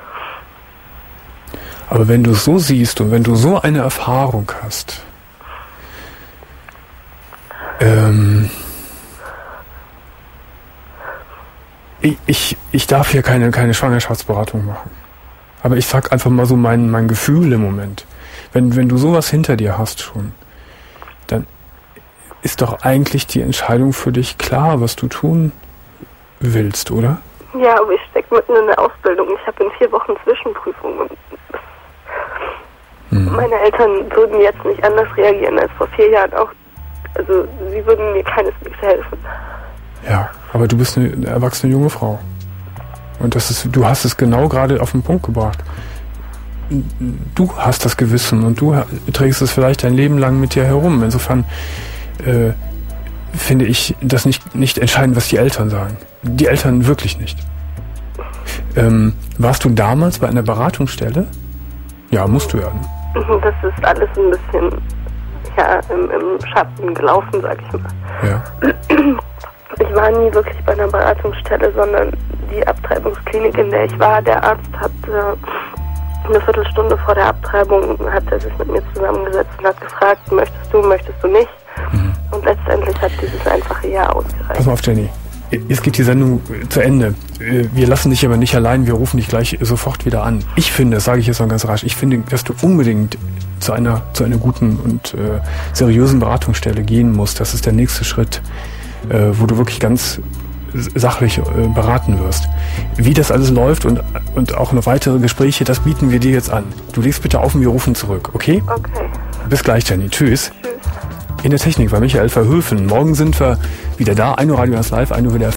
Aber wenn du es so siehst und wenn du so eine Erfahrung hast, ähm, ich, ich, ich darf hier keine, keine Schwangerschaftsberatung machen. Aber ich sag einfach mal so mein, mein Gefühl im Moment. Wenn, wenn du sowas hinter dir hast schon, dann ist doch eigentlich die Entscheidung für dich klar, was du tun willst, oder? Ja, aber ich stecke mitten in der Ausbildung. Ich habe in vier Wochen Zwischenprüfungen. Mhm. Meine Eltern würden jetzt nicht anders reagieren als vor vier Jahren auch. Also sie würden mir keineswegs helfen. Ja, aber du bist eine erwachsene junge Frau. Und das ist, du hast es genau gerade auf den Punkt gebracht. Du hast das Gewissen und du trägst es vielleicht dein Leben lang mit dir herum. Insofern äh, finde ich das nicht, nicht entscheidend, was die Eltern sagen. Die Eltern wirklich nicht. Ähm, warst du damals bei einer Beratungsstelle? Ja, musst du ja. Das ist alles ein bisschen ja, im, im Schatten gelaufen, sag ich mal. Ja. Ich war nie wirklich bei einer Beratungsstelle, sondern die Abtreibungsklinik, in der ich war, der Arzt hat äh, eine Viertelstunde vor der Abtreibung hat er sich mit mir zusammengesetzt und hat gefragt, möchtest du, möchtest du nicht? Mhm. Und letztendlich hat dieses einfache Ja ausgereicht. Pass mal auf, Jenny. Jetzt geht die Sendung zu Ende. Wir lassen dich aber nicht allein, wir rufen dich gleich sofort wieder an. Ich finde, das sage ich jetzt noch ganz rasch, ich finde, dass du unbedingt zu einer, zu einer guten und äh, seriösen Beratungsstelle gehen musst. Das ist der nächste Schritt, äh, wo du wirklich ganz sachlich äh, beraten wirst. Wie das alles läuft und, und auch noch weitere Gespräche, das bieten wir dir jetzt an. Du legst bitte auf und wir rufen zurück, okay? Okay. Bis gleich, Jenny. Tschüss. Tschüss. In der Technik war Michael Verhöfen. Morgen sind wir wieder da. ein Uhr Radio eins Live, ein Uhr wieder